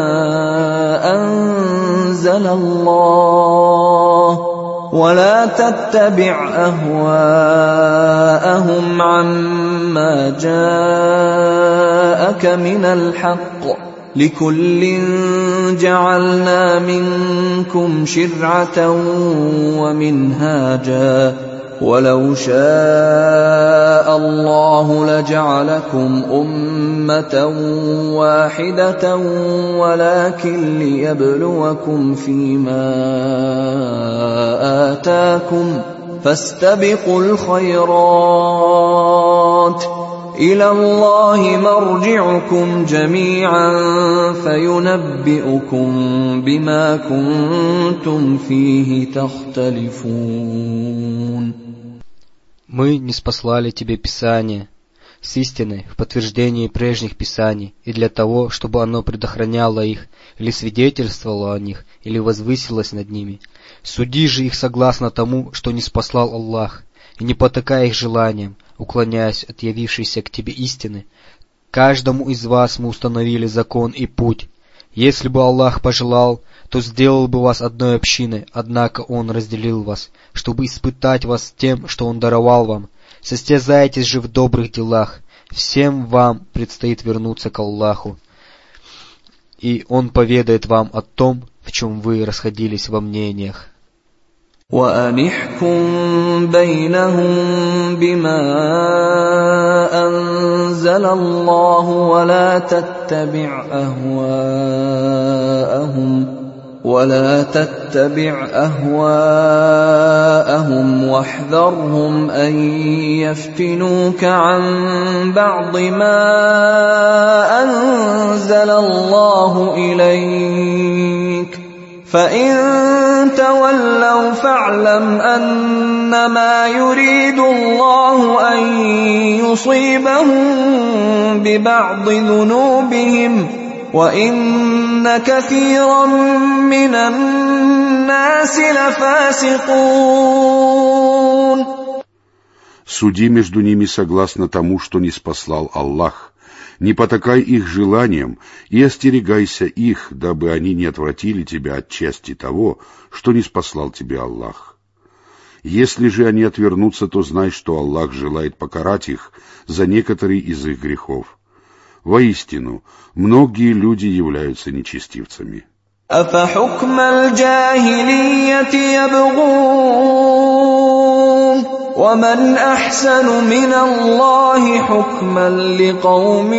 أَنزَلَ اللَّهُ وَلَا تَتَّبِعْ أَهْوَاءَهُمْ عَمَّا جَاءَكَ مِنَ الْحَقِّ ۚ لِكُلٍّ جَعَلْنَا مِنكُمْ شِرْعَةً وَمِنْهَاجًا ۚ وَلَوْ شَاءَ اللَّهُ لَجَعَلَكُمْ أُمَّةً وَاحِدَةً وَلَٰكِن لِّيَبْلُوَكُمْ فِيمَا آتَاكُمْ ۖ فَاسْتَبِقُوا الْخَيْرَاتِ ۚ إِلَى اللَّهِ مَرْجِعُكُمْ جَمِيعًا فَيُنَبِّئُكُم بِمَا كُنتُمْ فِيهِ تَخْتَلِفُونَ. Мы ниспослали тебе Писание с истиной в подтверждении прежних Писаний и для того, чтобы оно предохраняло их, или свидетельствовало о них, или возвысилось над ними. Суди же их согласно тому, что ниспослал Аллах, и не потакай их желаниям, уклоняясь от явившейся к тебе истины. Каждому из вас мы установили закон и путь. Если бы Аллах пожелал, то сделал бы вас одной общиной, однако Он разделил вас, чтобы испытать вас тем, что Он даровал вам. Состязайтесь же в добрых делах. Всем вам предстоит вернуться к Аллаху, и Он поведает вам о том, в чем вы расходились во мнениях. وَأَنِحْكُم بَيْنَهُم بِمَا أَنزَلَ اللَّهُ وَلَا تَتَّبِعْ أَهْوَاءَهُمْ وَلَا تَتَّبِعْ أَهْوَاءَهُمْ وَاحْذَرْهُمْ أَن يَفْتِنُوكَ عَن بَعْضِ مَا أَنزَلَ اللَّهُ إِلَيْكَ فَإِن تَوَلَّوْا فَاعْلَمْ أَنَّمَا يُرِيدُ اللَّهُ أَن يُصِيبَهُم بِبَعْضِ ذُنُوبِهِمْ وَإِنَّ كَثِيرًا مِّنَ النَّاسِ لَفَاسِقُونَ. Суди между ними согласно тому, что ниспослал Аллах. Не потакай их желаниям и остерегайся их, дабы они не отвратили тебя от части того, что ниспослал тебе Аллах. Если же они отвернутся, то знай, что Аллах желает покарать их за некоторые из их грехов. Воистину, многие люди являются нечестивцами. أَفَحُكْمَ الْجَاهِلِيَّةِ يَبْغُونَ وَمَنْ أَحْسَنُ مِنَ اللَّهِ حُكْمًا لِقَوْمٍ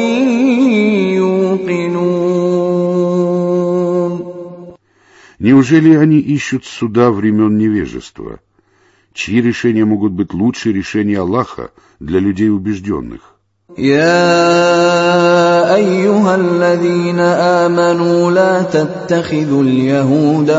يُوقِنُونَ. Неужели они ищут суда времен невежества? Чьи решения могут быть лучше решения Аллаха для людей убежденных? يَا أَيُّهَا الَّذِينَ آمَنُوا لَا تَتَّخِذُوا الْيَهُودَ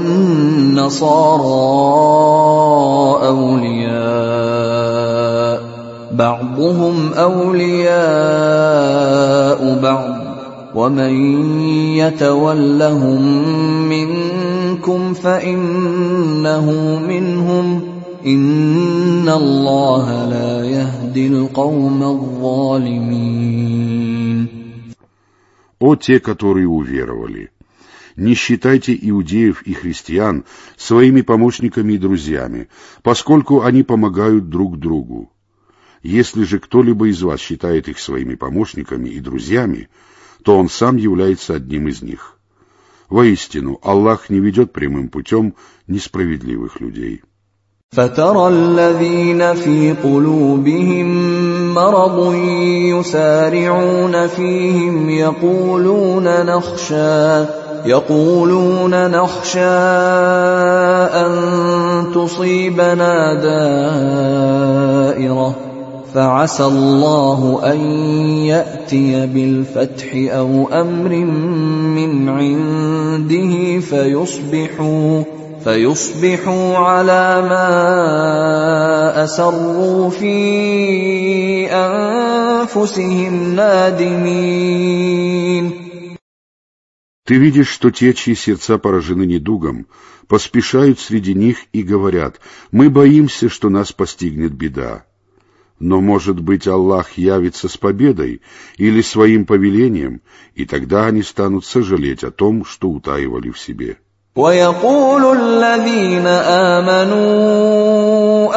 وَالنَّصَارَىٰ أَوْلِيَاءَ بَعْضُهُمْ أَوْلِيَاءُ بَعْضٍ وَمَن يَتَوَلَّهُم مِّنكُمْ فَإِنَّهُ مِنْهُمْ ۗ إِنَّ اللَّهَ لَا يَهْدِي الْقَوْمَ الظَّالِمِينَ. О те, которые уверовали! Не считайте иудеев и христиан своими помощниками и друзьями, поскольку они помогают друг другу. Если же кто-либо из вас считает их своими помощниками и друзьями, то он сам является одним из них. Воистину, Аллах не ведет прямым путем несправедливых людей. فَتَرَى الَّذِينَ فِي قُلُوبِهِم مَّرَضٌ يُسَارِعُونَ فِيهِمْ يَقُولُونَ نَخْشَىٰ يَقُولُونَ نَخْشَىٰ أَن تُصِيبَنَا دَائِرَةٌ فَعَسَى اللَّهُ أَن يَأْتِيَ بِالْفَتْحِ أَوْ أَمْرٍ مِّنْ عِندِهِ فَيُصْبِحُوا فيصبحوا على ما أسروا في أنفسهم نادمين. Ты видишь, что те, чьи сердца поражены недугом, поспешают среди них и говорят: «Мы боимся, что нас постигнет беда». Но, может быть, Аллах явится с победой или своим повелением, и тогда они станут сожалеть о том, что утаивали в себе. وَيَقُولُ الَّذِينَ آمَنُوا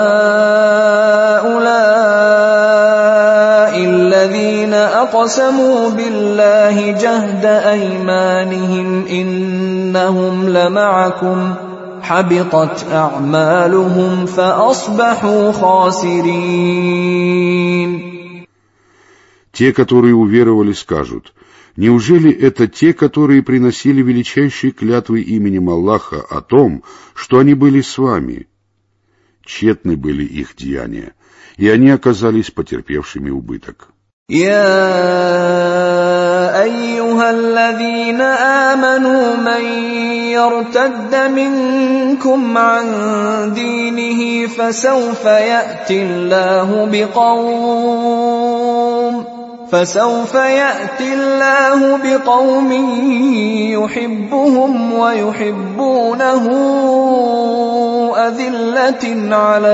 أَهَؤُلَاءِ الَّذِينَ أَقْسَمُوا بِاللَّهِ جَهْدَ أَيْمَانِهِمْ إِنَّهُمْ لَمَعَكُمْ حبطت أعمالهم فأصبحوا خاسرين. Те, которые уверовали, скажут: неужели это те, которые приносили величайшие клятвы именем Аллаха о том, что они были с вами? Тщетны были их деяния, и они оказались потерпевшими убыток. يا أيها الذين آمنوا من يرتد منكم عن دينه فسوف يأتي الله بقوم فسوف يأتي الله بقوم يحبهم ويحبونه أذلة على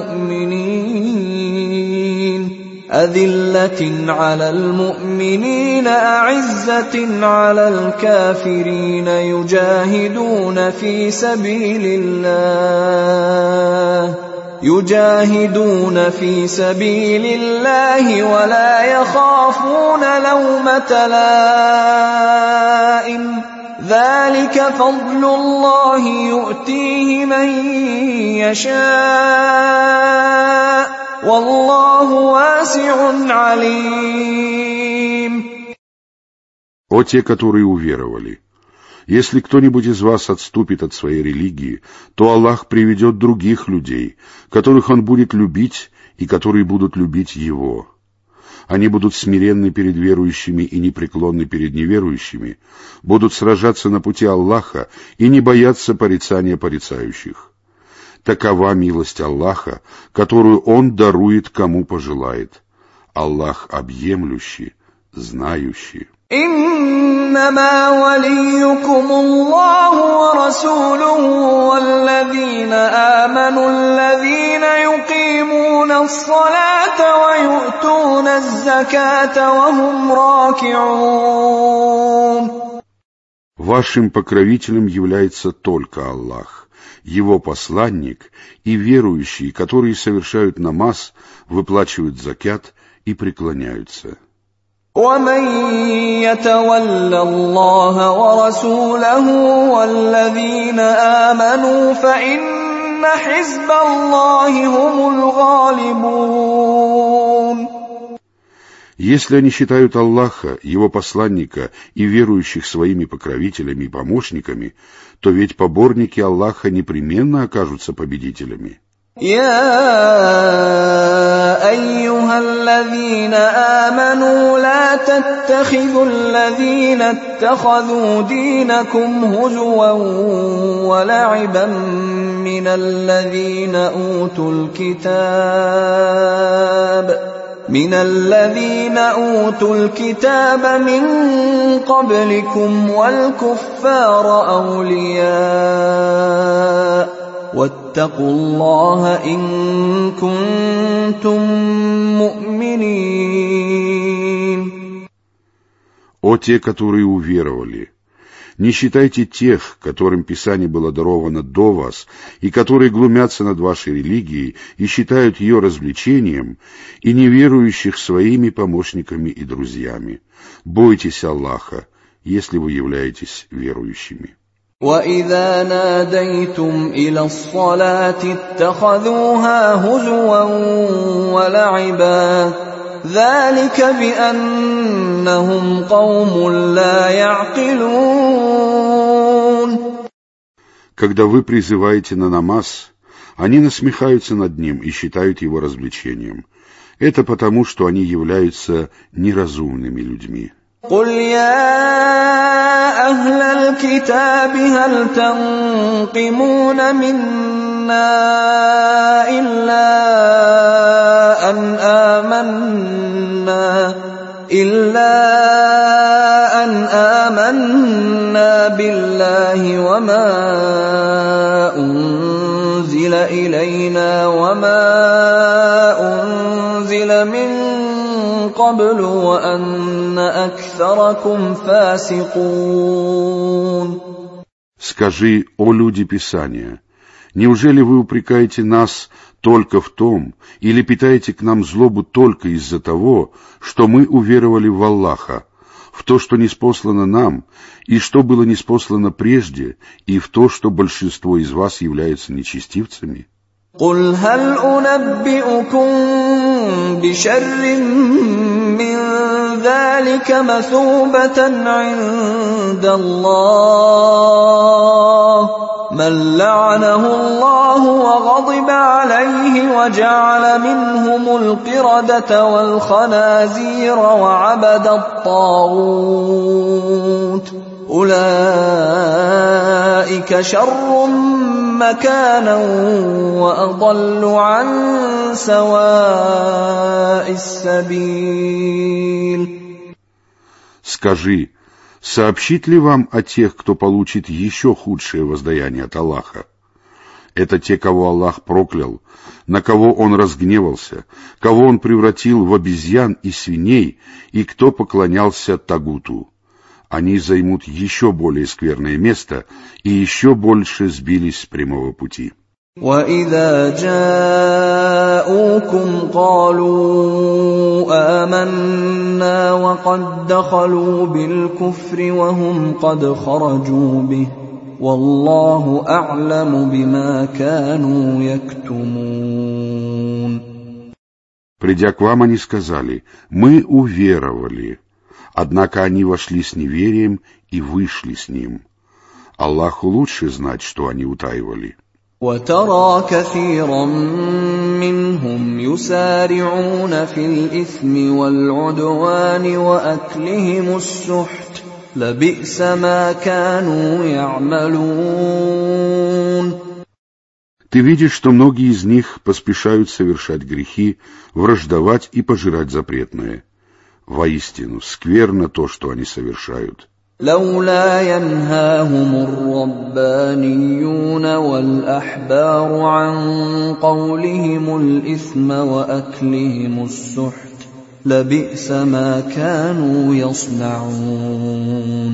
المؤمنين أذلة على المؤمنين أعزة على الكافرين يجاهدون في سبيل الله يجاهدون في سبيل الله ولا يخافون لومة لائم ذلك فضل الله يؤتيه من يشاء والله واسع عليم. О те, которые уверовали! Если кто-нибудь из вас отступит от своей религии, то Аллах приведет других людей, которых Он будет любить и которые будут любить Его. Они будут смиренны перед верующими и непреклонны перед неверующими, будут сражаться на пути Аллаха и не бояться порицания порицающих. Такова милость Аллаха, которую Он дарует, кому пожелает. Аллах объемлющий, знающий. إنما وليكم الله ورسوله والذين آمنوا الذين يقيمون الصلاة ويؤتون الزكاة وهم راكعون. Вашим покровителем является только Аллах, Его посланник и верующие, которые совершают намаз, выплачивают закят и преклоняются. ومن يتول الله ورسوله والذين آمنوا فإن حزب الله هم الغالبون. Если они считают Аллаха, Его посланника и верующих своими покровителями и помощниками, то ведь поборники Аллаха непременно окажутся победителями. يا أيها الذين آمنوا لا تتخذوا الذين اتخذوا دينكم هزوا ولعبا من الذين أوتوا الكتاب من الذين أوتوا الكتاب من قبلكم والكفار أولياء واتقوا الله إن كنتم مؤمنين. О те, которые уверовали! Не считайте тех, которым Писание было даровано до вас, и которые глумятся над вашей религией и считают ее развлечением, и неверующих своими помощниками и друзьями. Бойтесь Аллаха, если вы являетесь верующими. وَإِذَا نَادَيْتُمْ إِلَى الصَّلَاةِ اتَّخَذُوهَا هُزُوًا وَلَعِبًا ذَلِكَ بِأَنَّهُمْ قَوْمٌ لَّا يَعْقِلُونَ. Когда вы призываете на намаз, они насмехаются над ним и считают его развлечением. Это потому, что они являются неразумными людьми. قل يا أهل الكتاب هل تنقمون منا إلا أن آمنا إلا أن آمنا بالله وما أنزل إلينا وما أنزل من قبل وأن أكثركم فاسقون. Скажи, о люди Писания, неужели вы упрекаете нас только в том, или питаете к нам злобу только из-за того, что мы уверовали в Аллаха, в то, что ниспослано нам, и что было ниспослано прежде, и в то, что большинство из вас являются нечестивцами? قل هل أنبئكم بشر من ذلك مثوبة عند الله من لعنه الله وغضب عليه وجعل منهم القردة والخنازير وعبد الطاغوت أولئك شر مكانا وأضل عن سواء السبيل. Скажи, сообщит ли вам о тех, кто получит еще худшее воздаяние от Аллаха? Это те, кого Аллах проклял, на кого Он разгневался, кого Он превратил в обезьян и свиней, и кто поклонялся тагуту. Они займут еще более скверное место и еще больше сбились с прямого пути. وَإِذَا جَاءُوكُمْ قَالُوا آمَنَّا وَقَدْ دَخَلُوا بِالْكُفْرِ وَهُمْ قَدْ خَرَجُوا بِهِ وَاللَّهُ أَعْلَمُ بِمَا كَانُوا يَكْتُمُونَ. Придя к вам, они сказали: «Мы уверовали». Однако они вошли с неверием и вышли с ним. Аллаху лучше знать, что они утаивали. وَتَرَى كَثِيرًا مِّنْهُمْ يُسَارِعُونَ فِي الْإِثْمِ وَالْعُدْوَانِ وَأَكْلِهِمُ السُّحْتَ لَبِئْسَ مَا كَانُوا يَعْمَلُونَ. Ты видишь, что многие из них поспешают совершать грехи, враждовать и пожирать запретное. Воистину, скверно то, что они совершают. لولا ينهاهم الربانيون والأحبار عن قولهم الإثم وأكلهم السحت لبئس ما كانوا يصنعون.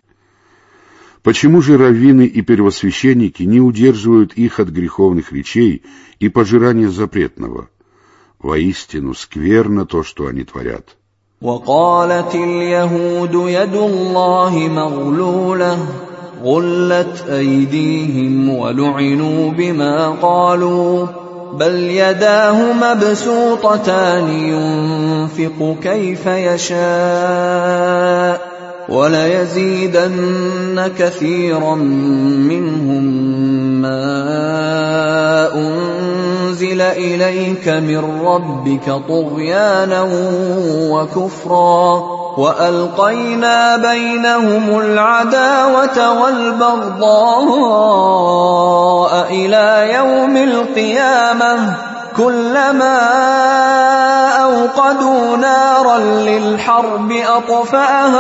Почему же раввины и первосвященники не удерживают их от греховных речей и пожирания запретного? Воистину, скверно то, что они творят. وقالت اليهود يد الله مغلولة غلت أيديهم ولعنوا بما قالوا بل يداه مبسوطتان ينفق كيف يشاء وليزيدن كثيرا منهم ما أنزل إليك من ربك طغيانا وكفرا وألقينا بينهم العداوة والبغضاء إلى يوم القيامة كلما أوقدوا نارا للحرب أطفأها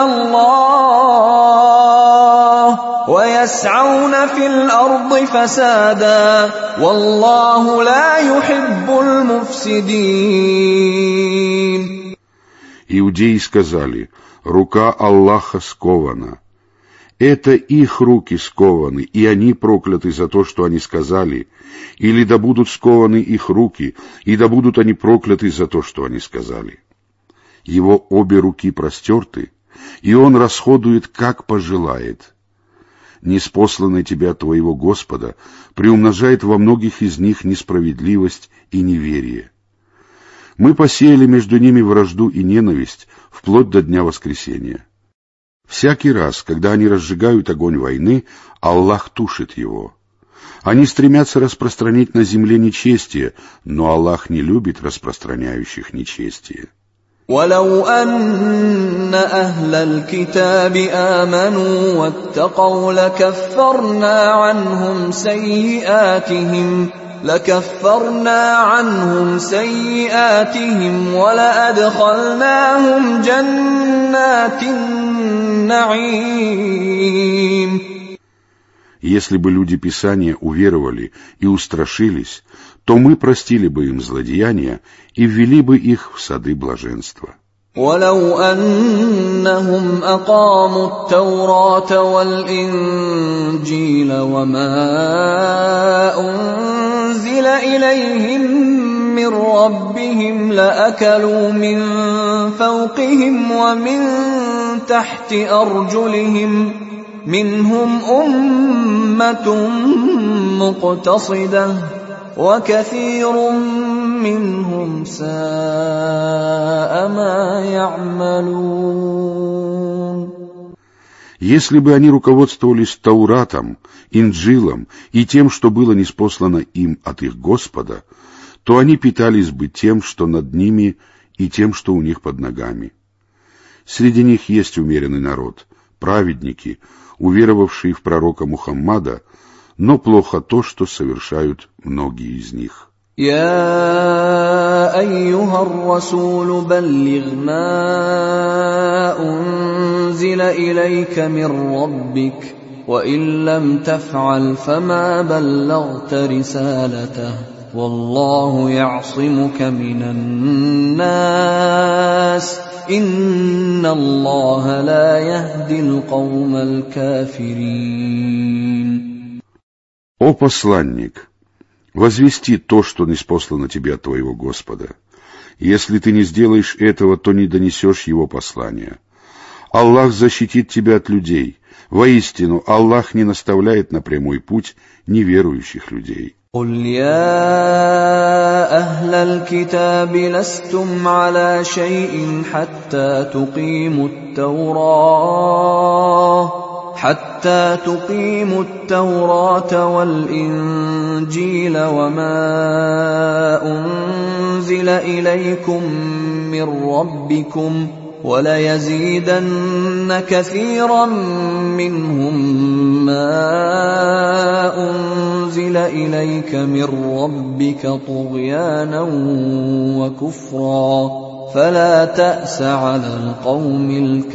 الله ويسعون في الأرض فسادا والله لا يحب المفسدين. Иудеи сказали: «Рука Аллаха скована». Это их руки скованы, и они прокляты за то, что они сказали, или да будут скованы их руки, и да будут они прокляты за то, что они сказали. Его обе руки простерты, и он расходует, как пожелает. Ниспосланный тебя твоего Господа приумножает во многих из них несправедливость и неверие. Мы посеяли между ними вражду и ненависть вплоть до дня воскресения. Всякий раз, когда они разжигают огонь войны, Аллах тушит его. Они стремятся распространить на земле нечестие, но Аллах не любит распространяющих нечестие. ولو أن أهل الكتاب آمنوا واتقوا لكفرنا عنهم سيئاتهم لكفرنا عنهم سيئاتهم ولأدخلناهم جنات النعيم. Если бы люди Писания уверовали и устрашились, то мы простили бы им злодеяния и ввели бы их в сады блаженства. ولو أنهم أقاموا التوراة والإنجيل وما أنزل إليهم من ربهم لأكلوا من فوقهم ومن تحت أرجلهم منهم أمة مقتصدة وكثير منهم ساء ما يعملون. Если бы они руководствовались Тауратом, Инджилом и тем, что было ниспослано им от их Господа, то они питались бы тем, что над ними, и тем, что у них под ногами. Среди них есть умеренный народ, праведники, уверовавшие в пророка Мухаммада, но плохо то, что совершают многие из них. يا أيها الرسول بلغ ما أنزل إليك من ربك وإن لم تفعل فما بلغت رسالته والله يعصمك من الناس إن الله لا يهدي القوم الكافرين. О посланник, возвести то, что ниспослано тебе от твоего Господа. Если ты не сделаешь этого, то не донесешь его послания. Аллах защитит тебя от людей. Воистину, Аллах не наставляет на прямой путь неверующих людей. قل يا أهل الكتاب لستم على شيء حتى تقيموا التوراة حتى تقيموا التوراة والإنجيل وما أنزل إليكم من ربكم وليزيدن كثيرا منهم ما أنزل إليك من ربك طغيانا وكفرا فلا تأس على القوم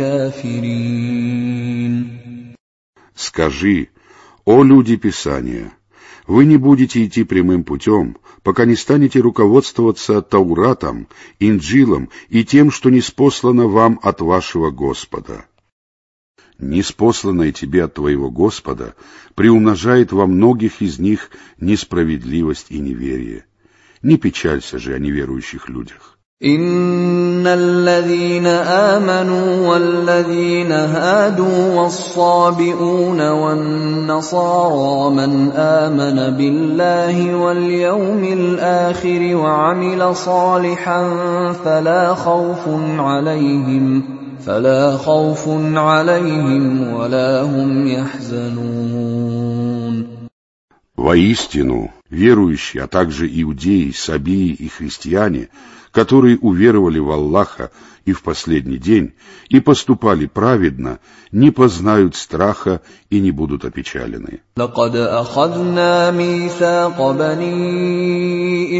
الكافرين. Скажи, о люди Писания, вы не будете идти прямым путем, пока не станете руководствоваться Тауратом, Инджилом и тем, что ниспослано вам от вашего Господа. Ниспосланное тебе от твоего Господа приумножает во многих из них несправедливость и неверие. Не печалься же о неверующих людях. إن الذين آمنوا والذين هادوا والصابئون والنصارى من آمن بالله واليوم الآخر وعمل صالحا فلا خوف عليهم فلا خوف عليهم ولا هم يحزنون. Воистину, верующие, а также иудеи, сабии и христиане, которые уверовали в Аллаха и в последний день, и поступали праведно, не познают страха и не будут опечалены. لقد أخذنا ميثاق بني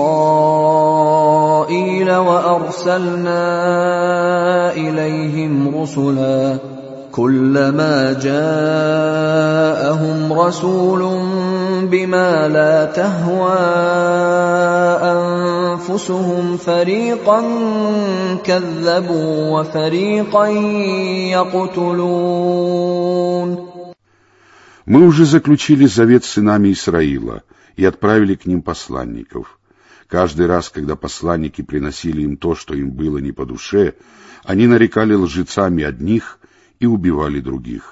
إسرائيل وأرسلنا إليهم رسلا كلما جاءهم رسول بما لا تهوى أنفسهم فريقا كذبوا وفريقا يقتلون. Мы уже заключили завет с сынами Исраила и отправили к ним посланников. Каждый раз, когда посланники приносили им то, что им было не по душе, они нарекали лжецами одних и убивали других.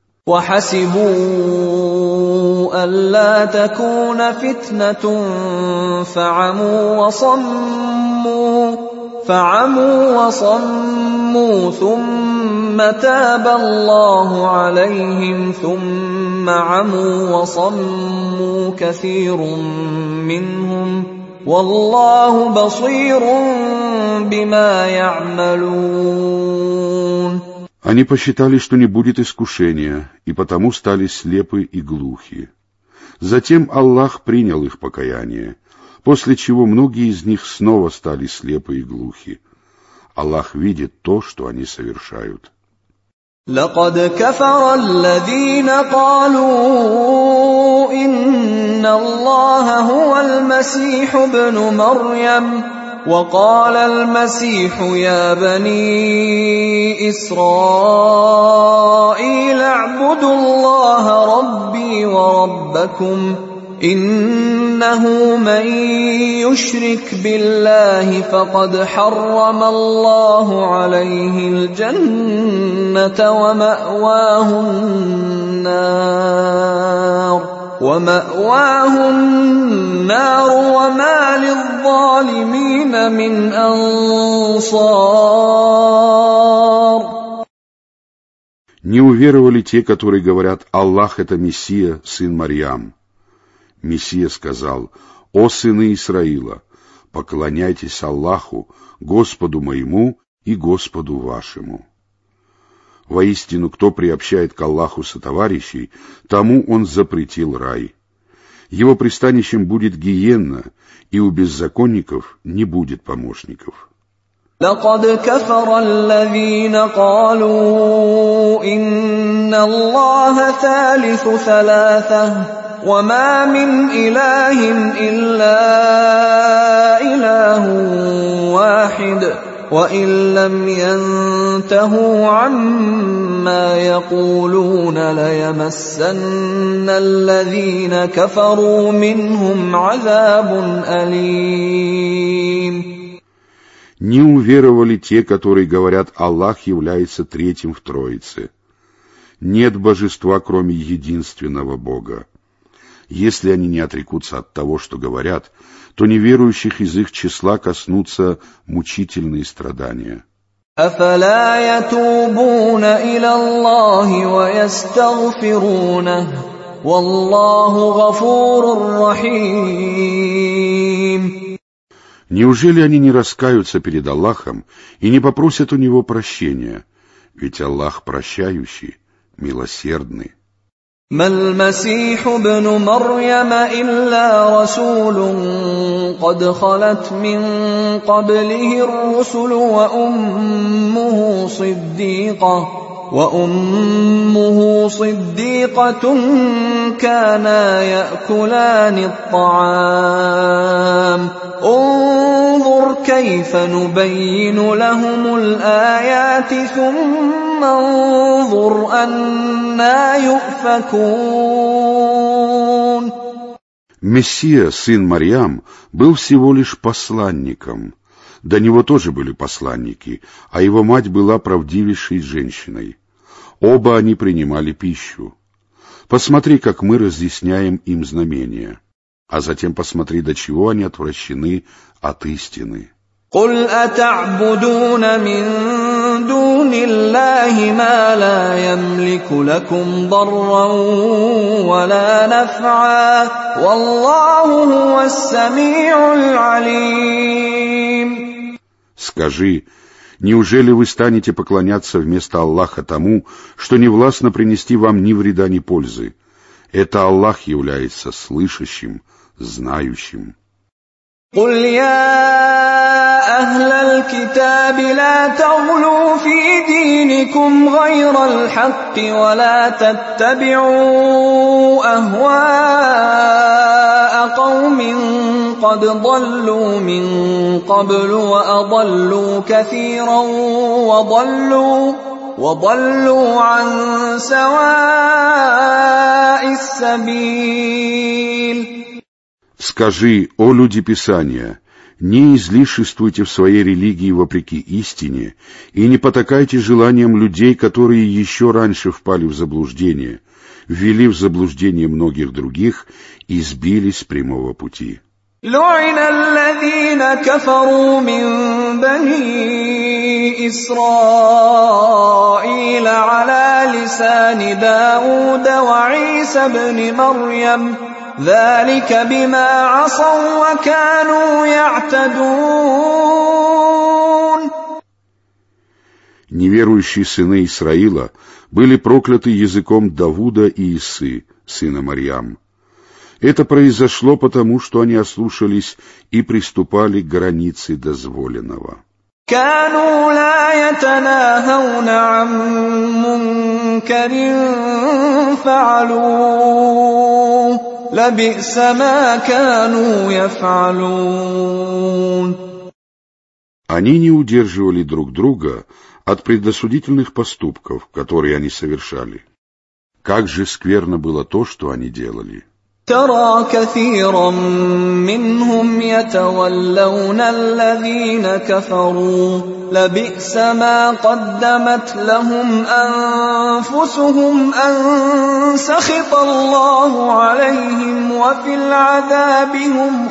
وحسبوا ألا تكون فتنة فعموا وصموا فعموا وصموا ثم تاب الله عليهم ثم عموا وصموا كثير منهم والله بصير بما يعملون. Они посчитали, что не будет искушения, и потому стали слепы и глухи. Затем Аллах принял их покаяние, после чего многие из них снова стали слепы и глухи. Аллах видит то, что они совершают. لقد كفر الذين قالوا إن الله هو المسيح ابن مريم وقال المسيح يا بني إسرائيل اعبدوا الله ربي وربكم إنه من يشرك بالله فقد حرم الله عليه الجنة ومأواه النار ومأواه النار وما للظالمين من أنصار. Не уверовали те, которые говорят: Аллах — это Мессия, сын Марьям. Мессия сказал: «О сыны Исраила, поклоняйтесь Аллаху, Господу моему и Господу вашему». Воистину, кто приобщает к Аллаху сотоварищей, тому Он запретил рай. Его пристанищем будет гиенна, и у беззаконников не будет помощников. لقد كفر الذين قالوا إن الله ثالث ثلاثة وما من إله إلا إله واحد وإن لم ينتهوا عما يقولون ليمسن الذين كفروا منهم عذاب أليم. Не уверовали те, которые говорят: Аллах является третьим в Троице. Нет божества, кроме единственного Бога. Если они не отрекутся от того, что говорят, то неверующих из их числа коснутся мучительные страдания. أفلا يتوبون إلى الله ويستغفرونه والله غفور رحيم. Неужели они не раскаются перед Аллахом и не попросят у Него прощения? Ведь Аллах прощающий, милосердный. ما المسيح ابن مريم إلا رسول قد خلت من قبله الرسل وأمه صديقة وأمه صديقة كانا يأكلان الطعام انظر كيف نبين لهم الآيات ثم انظر أنى يؤفكون. Мессия, сын Марьям, был всего лишь посланником. До него тоже были посланники, а его мать была правдивейшей женщиной. Оба они принимали пищу. Посмотри, как мы разъясняем им знамения, а затем посмотри, до чего они отвращены от истины. قل أتعبدون من دون الله ما لا يملك لكم ضرا ولا نفعا والله هو السميع العليم. Скажи, неужели вы станете поклоняться вместо Аллаха тому, что не властно принести вам ни вреда, ни пользы? Это Аллах является слышащим, знающим. قل يا أهل الكتاب لا تغلوا في دينكم غير الحق ولا تتبعوا أهواء قوم قد ضلوا من قبل وأضلوا كثيرا وضلوا وضلوا عن سواء السبيل. Скажи, о люди Писания, не излишествуйте в своей религии вопреки истине и не потакайте желаниям людей, которые еще раньше впали в заблуждение, ввели в заблуждение многих других и сбились с прямого пути. لعن الذين كفروا من بني إسرائيل على لسان داود وعيسى بن مريم ذلك بما عصوا وكانوا يعتدون. Неверующие сыны Исраила были прокляты языком Давуда и Исы, сына Марьям. Это произошло потому, что они ослушались и приступали к границе дозволенного. كانوا لا يتناهون عن منكر فعلوه لبئس ما كانوا يفعلون. Они не удерживали друг друга от предосудительных поступков, которые они совершали. Как же скверно было то, что они делали. ترى كثيرا منهم يتولون الذين كفروا لبئس ما قدمت لهم أنفسهم أن سخط الله عليهم وفي العذاب هم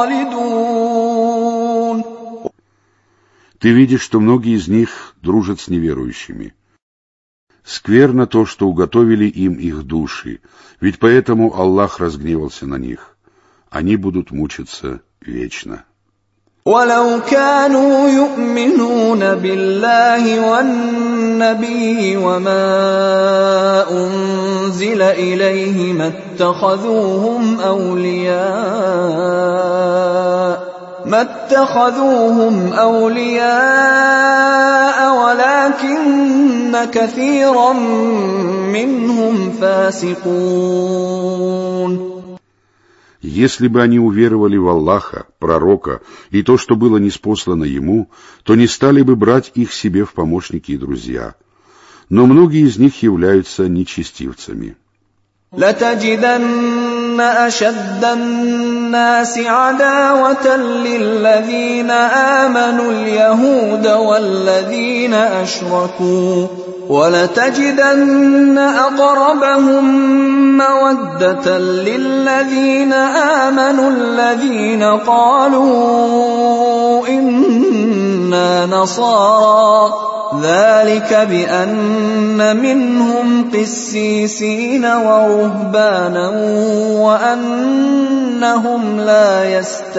خالدون. Ты видишь, что многие из них дружат с неверующими. Скверно то, что уготовили им их души, ведь поэтому Аллах разгневался на них. Они будут мучиться вечно. ولو كانوا يؤمنون بالله والنبي وما أنزل إليه ما اتخذوهم أولياء ما اتخذوهم أولياء ولكن كثيرا منهم فاسقون. Если бы они уверовали в Аллаха, пророка и то, что было ниспослано ему, то не стали бы брать их себе в помощники и друзья. Но многие из них являются нечестивцами. لتجدن أشد الناس عداوة للذين آمنوا اليهود والذين أشركوا ولتجدن أقربهم مودة للذين آمنوا الذين قالوا إنا نصارى ذلك بأن منهم قسيسين ورهبانا وأنهم لا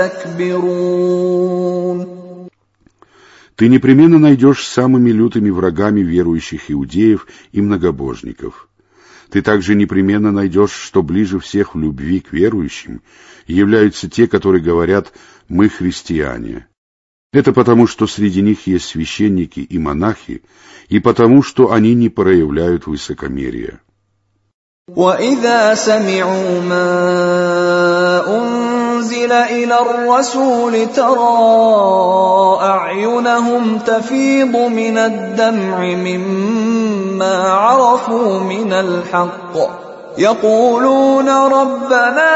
يستكبرون. Ты непременно найдешь самыми лютыми врагами верующих иудеев и многобожников. Ты также непременно найдешь, что ближе всех в любви к верующим являются те, которые говорят «мы христиане». Это потому, что среди них есть священники и монахи, и потому, что они не проявляют высокомерия. وَإِذَا سَمِعُوا مَا أُنزِلَ إِلَى الرَّسُولِ تَرَىٰ أَعْيُنَهُمْ تَفِيضُ مِنَ الدَّمْعِ مِمَّا عَرَفُوا مِنَ الْحَقِّ يَقُولُونَ رَبَّنَا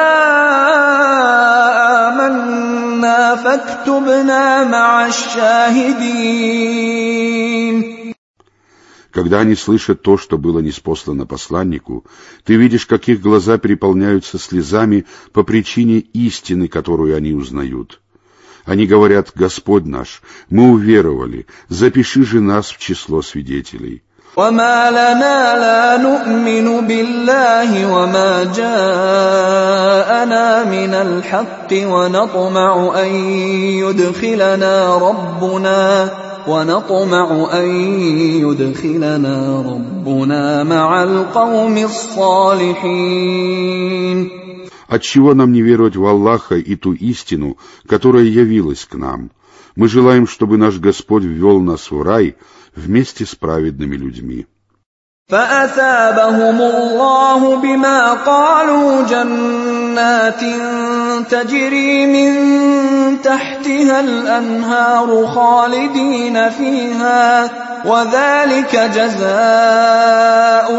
آمَنَّا فَاكْتُبْنَا مَعَ الشَّاهِدِينَ. Когда они слышат то, что было ниспослано посланнику, ты видишь, как их глаза переполняются слезами по причине истины, которую они узнают. Они говорят: «Господь наш, мы уверовали, запиши же нас в число свидетелей». وَمَا لَنَا لَا نُؤْمِنُ بِاللَّهِ وَمَا جَاءَنَا مِنَ الْحَقِّ وَنَطْمَعُ أَن يُدْخِلَنَا رَبُّنَا ونطمع أن يدخلنا ربنا مع القوم الصالحين. Отчего нам не веровать в Аллаха и ту истину, которая явилась к нам? Мы желаем, чтобы наш Господь ввел нас в рай вместе с праведными людьми. فأثابهم الله بما قالوا جنات تجري من تحتها الأنهار خالدين فيها وذلك جزاء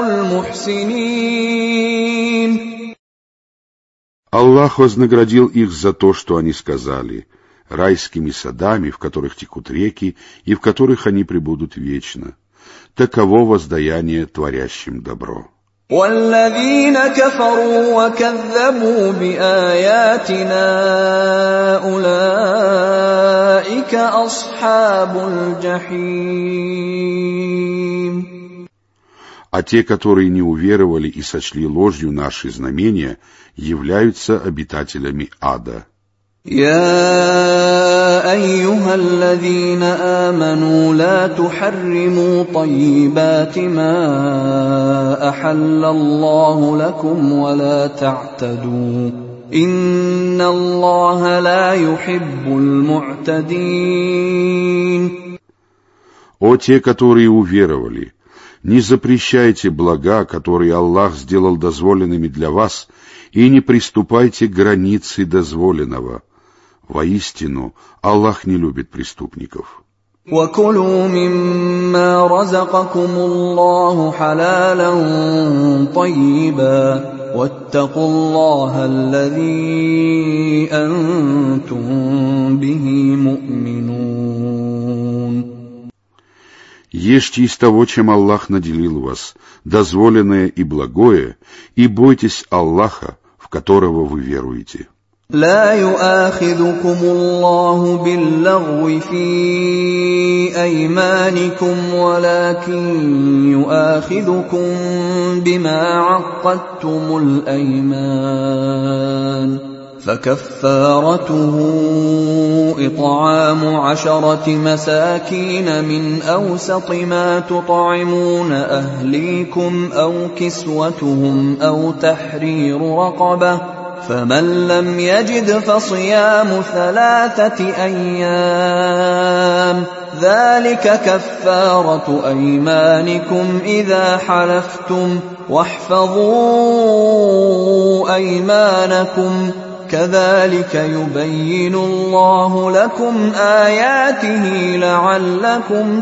المحسنين. Аллах вознаградил их за то, что они сказали, райскими садами, в которых текут реки и в которых они пребудут вечно. Таково воздаяние творящим добро. والذين كفروا وكذبوا بآياتنا أولئك أصحاب الجحيم. а те, которые не уверовали и сочли ложью наши знамения, являются обитателями ада. يا أيها الذين آمنوا لا تحرموا طيبات ما أحل الله لكم ولا تعتدوا إن الله لا يحب المعتدين. О те, которые уверовали, не запрещайте блага, которые Аллах сделал дозволенными для вас, и не приступайте к границе дозволенного. Воистину, Аллах не любит преступников. وَكُلُوا مِمَّا رَزَقَكُمُ اللَّهُ حَلَالًا طَيِّبًا وَاتَّقُوا اللَّهَ الَّذِي أَنْتُمْ بِهِ مُؤْمِنُونَ. Ешьте из того, чем Аллах наделил вас, дозволенное и благое, и бойтесь Аллаха, в которого вы веруете. لا يؤاخذكم الله باللغو في أيمانكم ولكن يؤاخذكم بما عقدتم الأيمان فكفارته إطعام عشرة مساكين من أوسط ما تطعمون أهليكم أو كسوتهم أو تحرير رقبة فمن لم يجد فصيام ثلاثة أيام ذلك كفارة أيمانكم إذا حلفتم واحفظوا أيمانكم كذلك يبين الله لكم آياته لعلكم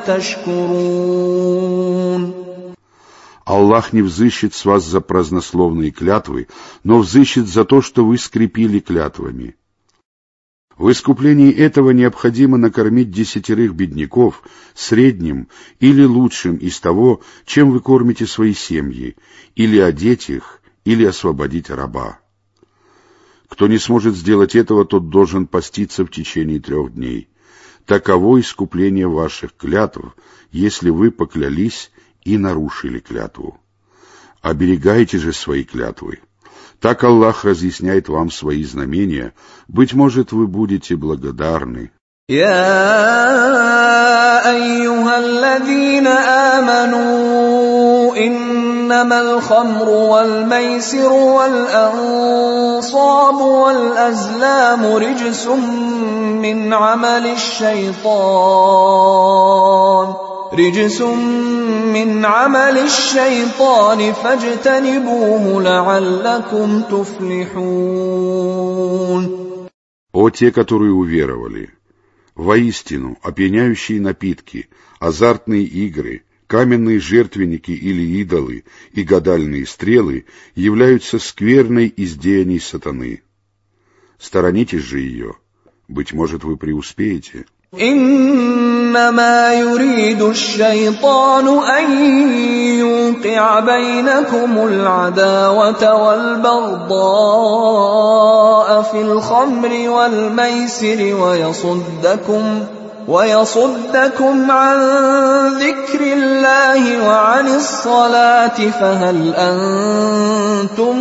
تشكرون. Аллах не взыщет с вас за празднословные клятвы, но взыщет за то, что вы скрепили клятвами. В искуплении этого необходимо накормить десятерых бедняков средним или лучшим из того, чем вы кормите свои семьи, или одеть их, или освободить раба. Кто не сможет сделать этого, тот должен поститься в течение трех дней. Таково искупление ваших клятв, если вы поклялись и нарушили клятву. Оберегайте же свои клятвы. Так Аллах разъясняет вам свои знамения. Быть может, вы будете благодарны. يا أيها الذين آمنوا إنما الخمر والميسر والأنصاب والأزلام رجس من عمل الشيطان رجس من عمل الشيطان فاجتنبوه لعلكم تفلحون. О те, которые уверовали! Воистину, опьяняющие напитки, азартные игры, каменные жертвенники или идолы и гадальные стрелы являются скверной из деяний сатаны. Сторонитесь же ее, быть может, вы преуспеете. إنما يريد الشيطان أن يوقع بينكم العداوة والبغضاء في الخمر والميسر ويصدكم ويصدكم عن ذكر الله وعن الصلاة فهل أنتم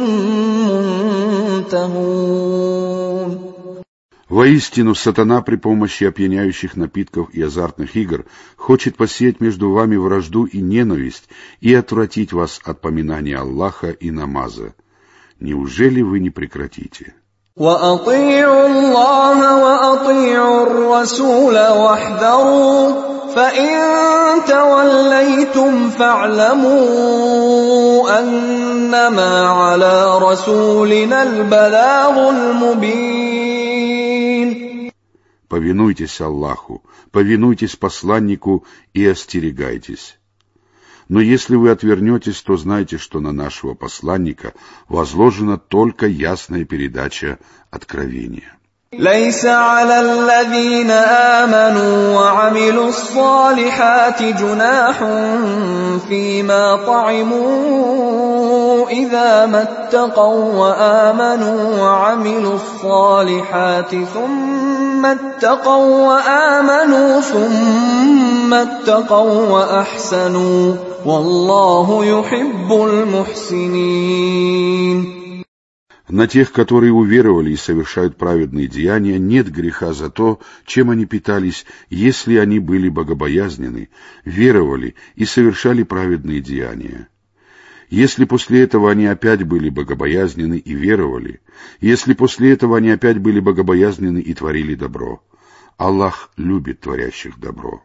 منتهون. Воистину, сатана при помощи опьяняющих напитков и азартных игр хочет посеять между вами вражду и ненависть и отвратить вас от поминания Аллаха и намаза. Неужели вы не прекратите? وَأَطِيعُوا اللَّهَ وَأَطِيعُوا الرَّسُولَ وَاحْذَرُوا فَإِن تَوَلَّيْتُمْ فَاعْلَمُوا أَنَّمَا عَلَى رَسُولِنَا الْبَلَاغُ الْمُبِينُ. Повинуйтесь Аллаху, повинуйтесь посланнику и остерегайтесь. Но если вы отвернетесь, то знайте, что на нашего посланника возложена только ясная передача откровения. ليس على الذين آمنوا وعملوا الصالحات جناح فيما طعموا إذا ما اتقوا وآمنوا وعملوا الصالحات ثم اتقوا وآمنوا ثم اتقوا وأحسنوا والله يحب المحسنين. На тех, которые уверовали и совершают праведные деяния, нет греха за то, чем они питались, если они были богобоязнены, веровали и совершали праведные деяния. Если после этого они опять были богобоязнены и веровали, если после этого они опять были богобоязнены и творили добро, Аллах любит творящих добро.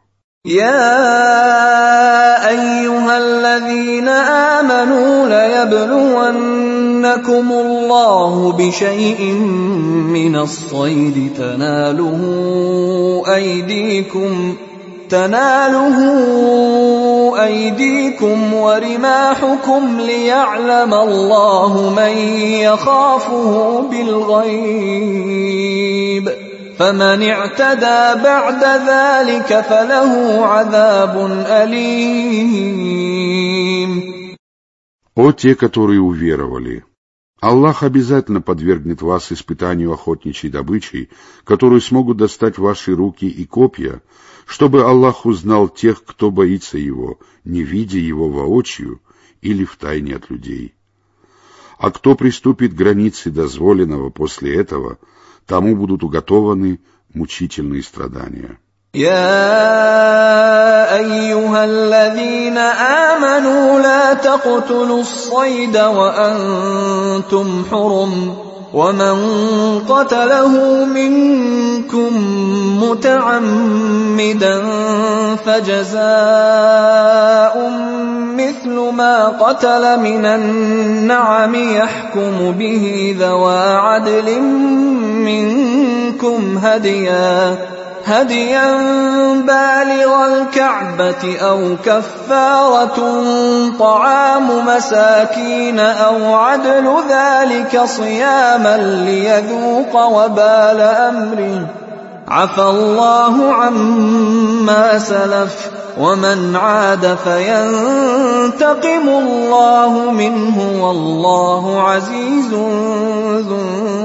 يا أيها الذين آمنوا ليبلونكم الله بشيء من الصيد تناله أيديكم تناله أيديكم ورماحكم ليعلم الله من يخافه بالغيب فمن اعتدى بعد ذلك فله عذاب أليم. О те, которые уверовали! Аллах обязательно подвергнет вас испытанию охотничьей добычей, которую смогут достать ваши руки и копья, чтобы Аллах узнал тех, кто боится Его, не видя Его воочию или втайне от людей. А кто приступит к границе дозволенного после этого, тому будут уготованы мучительные страдания. يا أيها الذين آمنوا لا تقتلوا الصيد وأنتم حرم ومن قتله منكم متعمدا فجزاء مثل ما قتل من النعم يحكم به ذوى عدل منكم هديا هديا بالغ الكعبة أو كفارة طعام مساكين أو عدل ذلك صياما ليذوق وبال أمره عفى الله عما سلف ومن عاد فينتقم الله منه والله عزيز ذو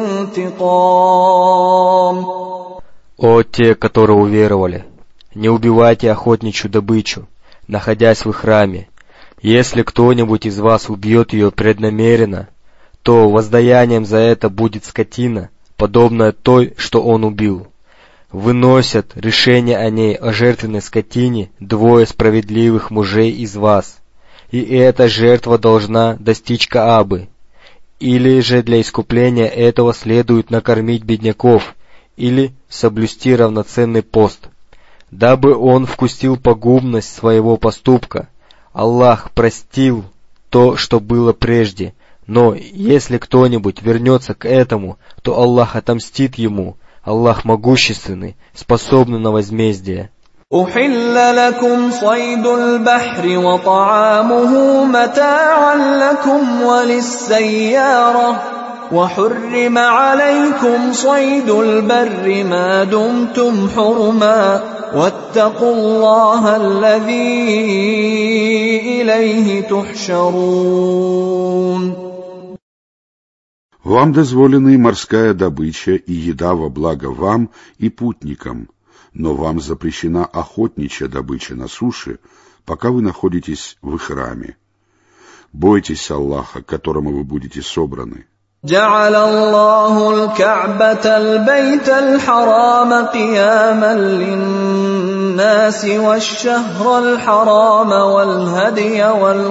انتقام. О те, которые уверовали, не убивайте охотничью добычу, находясь в храме. Если кто-нибудь из вас убьет ее преднамеренно, то воздаянием за это будет скотина, подобная той, что он убил. Выносят решение о ней, о жертвенной скотине, двое справедливых мужей из вас, и эта жертва должна достичь Каабы. Или же для искупления этого следует накормить бедняков, или соблюсти равноценный пост, дабы он вкусил пагубность своего поступка. Аллах простил то, что было прежде, но если кто-нибудь вернется к этому, то Аллах отомстит ему. Аллах могущественный, способный на возмездие. أحل لكم صيد البحر وطعامه متاعا لكم وللسيارة وحرم عليكم صيد البر ما دمتم حرما واتقوا الله الذي إليه تحشرون. Вам дозволены морская добыча и еда во благо вам и путникам, но вам запрещена охотничья добыча на суше, пока вы находитесь в ихраме. Бойтесь Аллаха, к которому вы будете собраны. جعل الله الكعبة البيت الحرام قياما للناس والشهر الحرام والهدي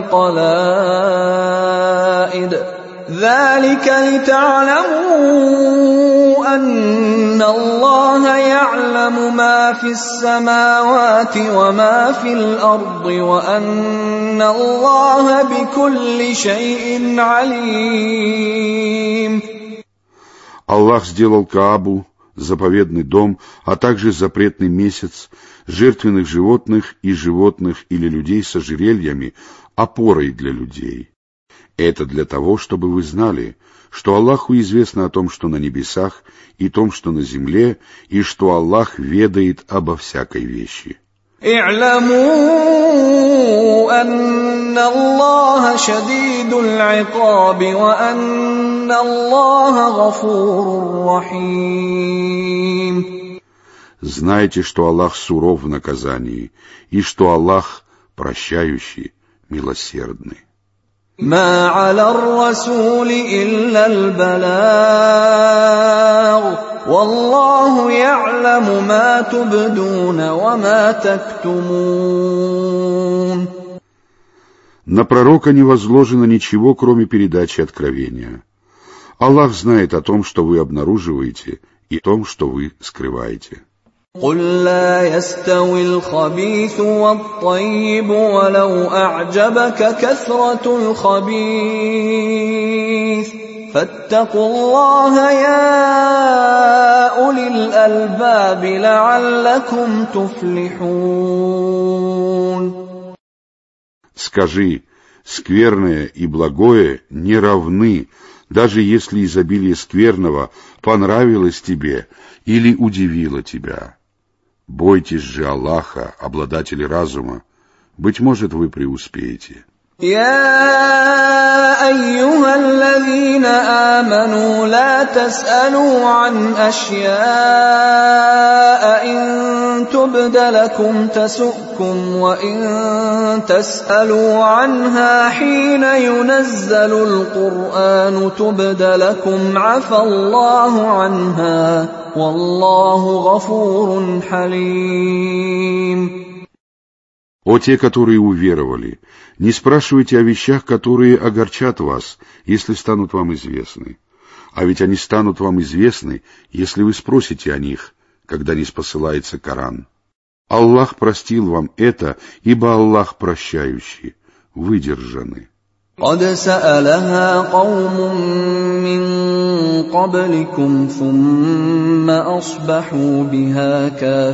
والقلائد ذلك لتعلموا أن الله يعلم ما في السماوات وما في الأرض وأن الله بكل شيء عليم. Аллах сделал Каабу, заповедный дом, а также запретный месяц, жертвенных животных и животных или людей с ожерельями, опорой для людей. Это для того, чтобы вы знали, что Аллаху известно о том, что на небесах, и том, что на земле, и что Аллах ведает обо всякой вещи. اعلموا أن الله شديد العقاب وأن الله غفور رحيم. Знайте, что Аллах суров в наказании, и что Аллах прощающий, милосердны. ما على الرسول إلا البلاغ والله يعلم ما تبدون وما تكتمون. На пророка не возложено ничего, кроме передачи откровения. Аллах знает о том, что вы обнаруживаете, и о том, что вы скрываете. قل لا يستوي الخبيث والطيب ولو أعجبك كثرة الخبيث فاتقوا الله يا أولي الألباب لعلكم تفلحون. Скажи, скверное и благое не равны, даже если изобилие скверного понравилось тебе или удивило тебя. Бойтесь же Аллаха, обладателя разума, быть может, вы преуспеете. يا أيها الذين آمنوا لا تسألوا عن أشياء إن تبد لكم تسؤكم وإن تسألوا عنها حين ينزل القرآن تبد لكم عفى الله عنها والله غفور حليم. О те, которые уверовали, не спрашивайте о вещах, которые огорчат вас, если станут вам известны. А ведь они станут вам известны, если вы спросите о них, когда ниспосылается Коран. Аллах простил вам это, ибо Аллах прощающий, выдержанный. قد سألها قوم من قبلكم ثم أصبحوا بها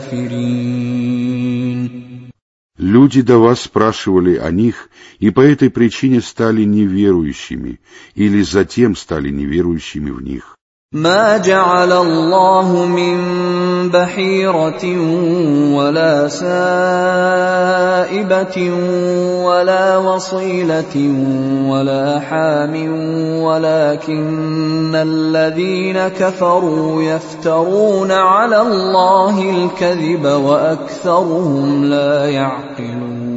كافرين. Люди до вас спрашивали о них, и по этой причине стали неверующими, или затем стали неверующими в них. ما جعل الله من بحيرة ولا سائبة ولا وصيلة ولا حام ولكن الذين كفروا يفترون على الله الكذب وأكثرهم لا يعقلون.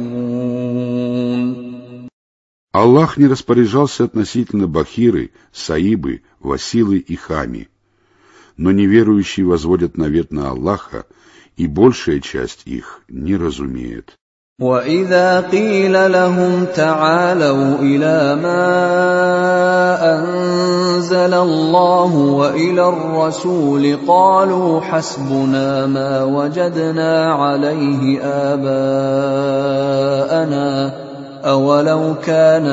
Аллах не распоряжался относительно Бахиры, Саибы, Василы и Хами. Но неверующие возводят навет на Аллаха, и большая часть их не разумеет. وَإِذَا قِيلَ لَهُمْ تَعَالَوْا إِلَى مَا أَنزَلَ اللَّهُ وَإِلَى الرَّسُولِ قَالُوا حَسْبُنَا مَا وَجَدْنَا عَلَيْهِ آبَاءَنَا أَوَلَوْ كَانَ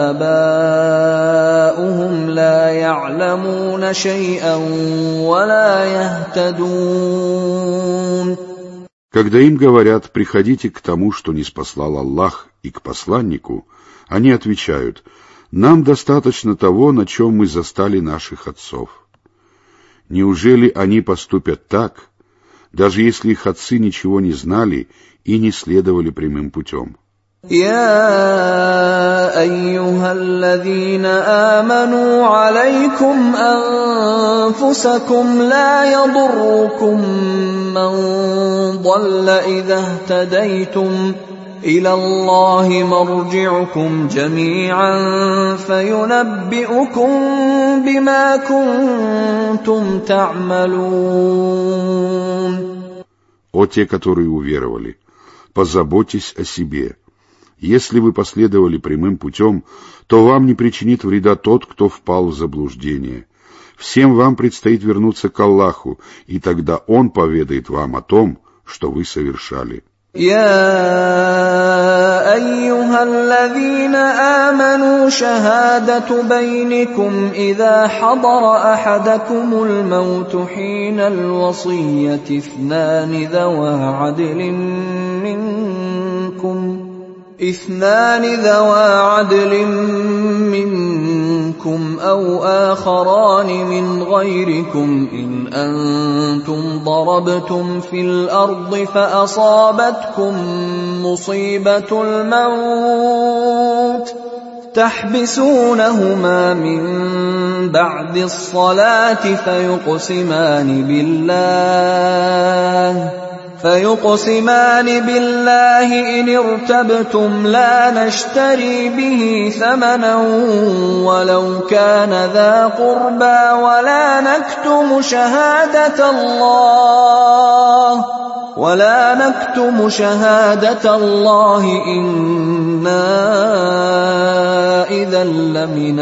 آبَاؤُهُمْ لَا يَعْلَمُونَ شَيْئًا وَلَا يَهْتَدُونَ. Когда им говорят: приходите к тому, что ниспослал Аллах, и к посланнику, они отвечают: нам достаточно того, на чем мы застали наших отцов. Неужели они поступят так, даже если их отцы ничего не знали и не следовали прямым путем? يا أيها الذين آمنوا عليكم أنفسكم لا يضركم من ضل إذا اهتديتم إلى الله مرجعكم جميعا فينبئكم بما كنتم تعملون. О те, которые уверовали, позаботьтесь о себе. Если вы последовали прямым путем, то вам не причинит вреда тот, кто впал в заблуждение. Всем вам предстоит вернуться к Аллаху, и тогда Он поведает вам о том, что вы совершали. يا أيها الذين آمنوا شهادة بينكم إذا حضر أحدكم الموت حين الوصية اثنان ذوى عدل منكم اثنان ذوى عدل منكم أو آخران من غيركم إن أنتم ضربتم في الأرض فأصابتكم مصيبة الموت تحبسونهما من بعد الصلاة فيقسمان بالله فيقسمان بالله إن ارتبتم لا نشتري به ثمنا ولو كان ذا قربى ولا نكتم شهادة الله ولا نكتم شهادة الله إنا إذا لمن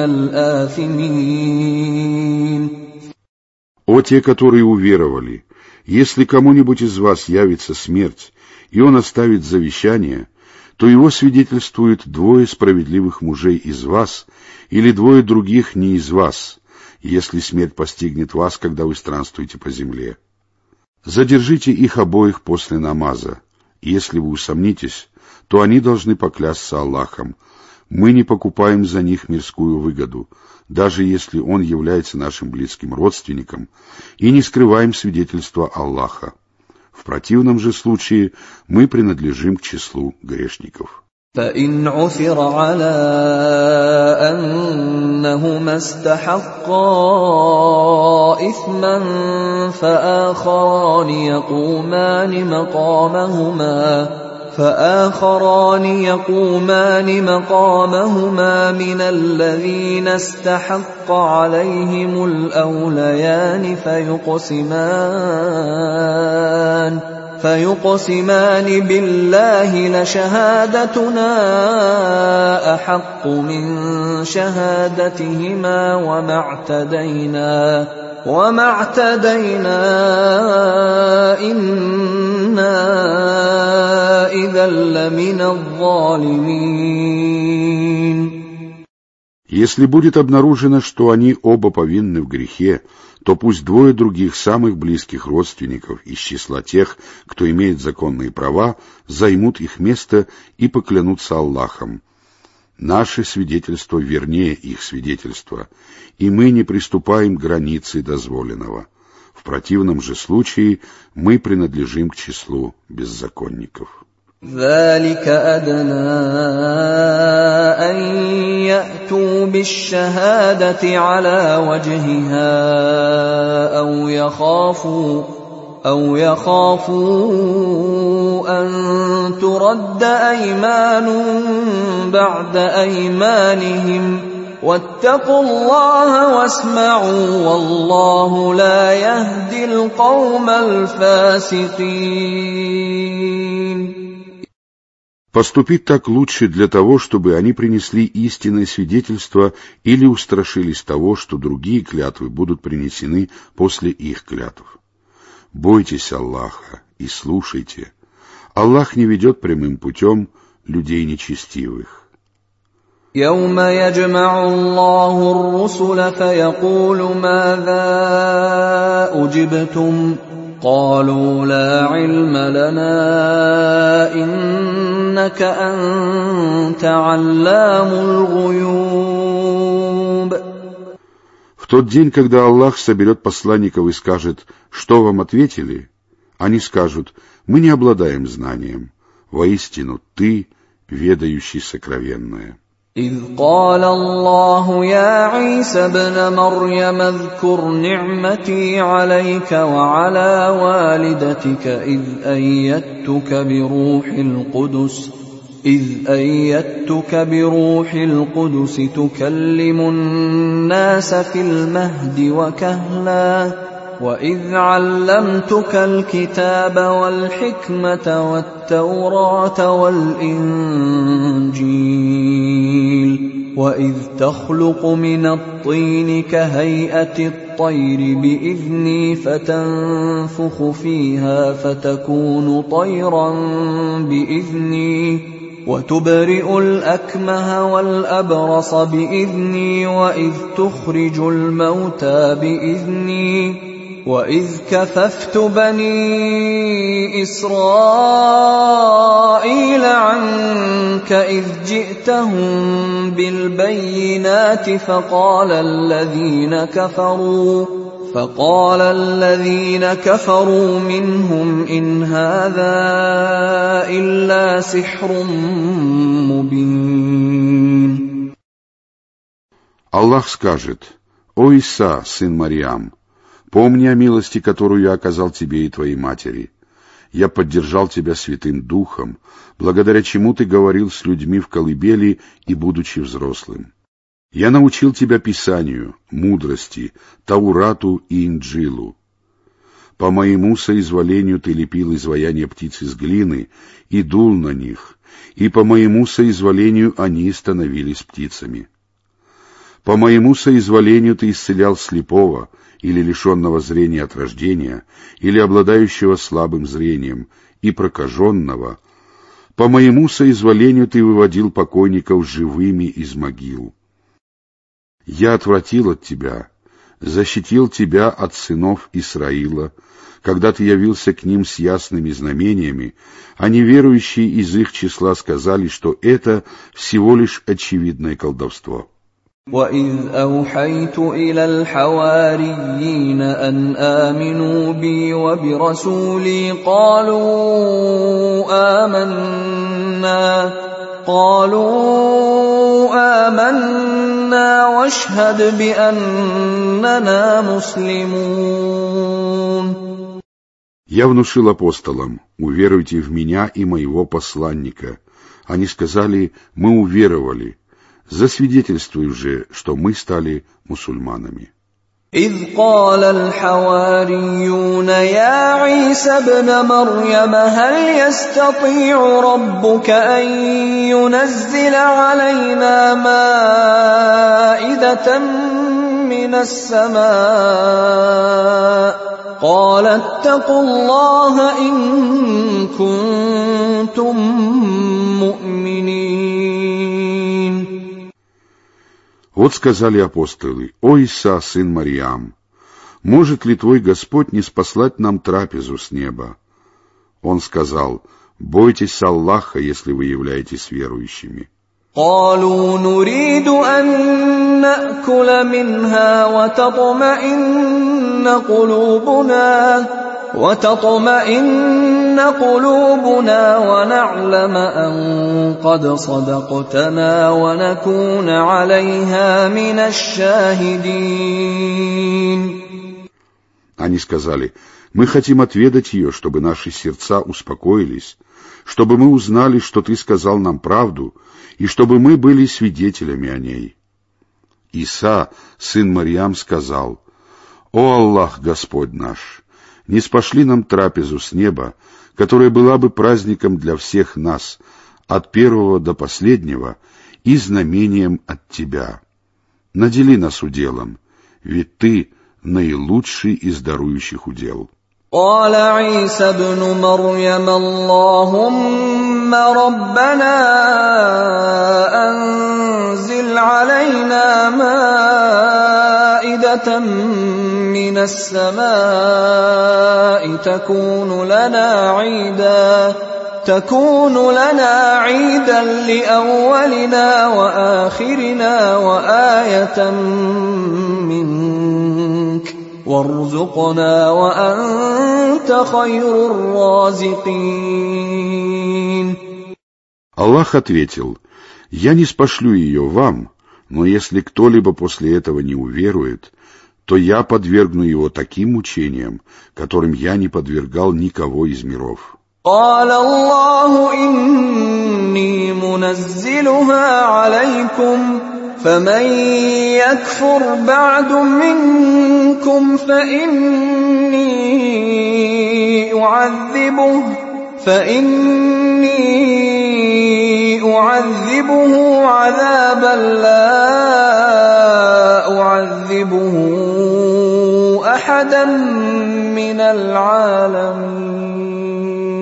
الآثمين. О те, которые уверовали, если кому-нибудь из вас явится смерть, и он оставит завещание, то его свидетельствуют двое справедливых мужей из вас или двое других не из вас, если смерть постигнет вас, когда вы странствуете по земле. Задержите их обоих после намаза, и если вы усомнитесь, то они должны поклясться Аллахом. Мы не покупаем за них мирскую выгоду, даже если он является нашим близким родственником, и не скрываем свидетельства Аллаха. В противном же случае мы принадлежим к числу грешников. فإن عثر على أنهما استحقا إثما فآخران يقومان مقامهما فآخران يقومان مقامهما من الذين استحق عليهم الأوليان فيقسمان فيقسمان بالله لشهادتنا أحق من شهادتهما وما اعتدينا وما اعتدينا إنا إذا لمن الظالمين. Если будет обнаружено, что они оба повинны в грехе, то пусть двое других самых близких родственников из числа тех, кто имеет законные права, займут их место и поклянутся Аллахом. Наше свидетельство вернее их свидетельства, и мы не приступаем к границе дозволенного. В противном же случае мы принадлежим к числу беззаконников. ذلك أدنى أن يأتوا بالشهادة على وجهها أو يخافوا أو يخافوا أن ترد أيمان بعد أيمانهم واتقوا الله واسمعوا والله لا يهدي القوم الفاسقين. Поступить так лучше для того, чтобы они принесли истинное свидетельство или устрашились того, что другие клятвы будут принесены после их клятв. Бойтесь Аллаха и слушайте. Аллах не ведет прямым путем людей нечестивых. يوم يجمع الله الرسل فيقول ماذا أجبتم قالوا لا علم لنا إنك أنت علام الغيوب. В тот день, когда Аллах соберет посланников и скажет, что вам ответили, они скажут, мы не обладаем знанием, воистину ты, ведающий сокровенное. إذ قال الله يا عيسى ابن مريم اذكر نعمتي عليك وعلى والدتك إذ أيدتك بروح القدس إذ أيدتك بروح القدس تكلم الناس في المهد وكهلا وإذ علمتك الكتاب والحكمة والتوراة والإنجيل وإذ تخلق من الطين كهيئة الطير بإذني فتنفخ فيها فتكون طيرا بإذني وتبرئ الأكمه والأبرص بإذني وإذ تخرج الموتى بإذني وإذ كففت بني إسرائيل عنك إذ جئتهم بالبينات فقال الذين كفروا فقال الذين كفروا منهم إن هذا إلا سحر مبين. Аллах скажет: «О Иса, сын Марьям, помни о милости, которую я оказал тебе и твоей матери. Я поддержал тебя Святым Духом, благодаря чему ты говорил с людьми в колыбели и будучи взрослым. Я научил тебя Писанию, мудрости, Таурату и Инджилу. По моему соизволению ты лепил изваяния птиц из глины и дул на них, и по моему соизволению они становились птицами. По моему соизволению ты исцелял слепого, или лишенного зрения от рождения, или обладающего слабым зрением, и прокаженного. По моему соизволению ты выводил покойников живыми из могил. Я отвратил от тебя, защитил тебя от сынов Исраила, когда ты явился к ним с ясными знамениями, а неверующие из их числа сказали, что это всего лишь очевидное колдовство. وَإِذْ أَوْحَيْتُ إِلَى الْحَوَارِيِّينَ أَنْ آمِنُوا بِي وَبِرَسُولِي قَالُوا آمَنَّا قَالُوا آمَنَّا وَاشْهَدْ بِأَنَّنَا مُسْلِمُونَ. Я внушил апостолам: уверуйте в меня и моего посланника. Они сказали: мы уверовали. Засвидетельствуй же, что мы стали мусульманами. إذ قال الحواريون يا عيسى ابن مريم هل يستطيع ربك أن ينزل علينا مائدة من السماء قال اتقوا الله إن كنتم مؤمنين. Вот сказали апостолы: «О Иса, сын Марьям, может ли твой Господь не спаслать нам трапезу с неба?» Он сказал: «Бойтесь Аллаха, если вы являетесь верующими». قالوا نريد أن نأكل منها وتطمئن قلوبنا وتطمئن قلوبنا ونعلم أن قد صدقتنا ونكون عليها من الشاهدين. Они сказали: мы хотим отведать ее, чтобы наши сердца успокоились, чтобы мы узнали, что ты сказал нам правду, и чтобы мы были свидетелями о ней. Иса, сын Марьям, сказал: «О Аллах, Господь наш, не спошли нам трапезу с неба, которая была бы праздником для всех нас, от первого до последнего, и знамением от Тебя. Надели нас уделом, ведь Ты наилучший из дарующих удел». قال عيسى ابن مريم اللهم ربنا أنزل علينا مائدة من السماء تكون لنا عيدا تكون لنا عيدا لأولنا وآخرنا وآية منك وارزقنا وأنت خير الرازقين. Аллах ответил: «Я не спошлю ее вам, но если кто-либо после этого не уверует, то я подвергну его таким мучениям, которым я не подвергал никого из миров». قال الله إني منزلها عليكم فمن يكفر بعد منكم فإني أعذبه فإني أعذبه عذابا لا أعذبه أحدا من العالمين.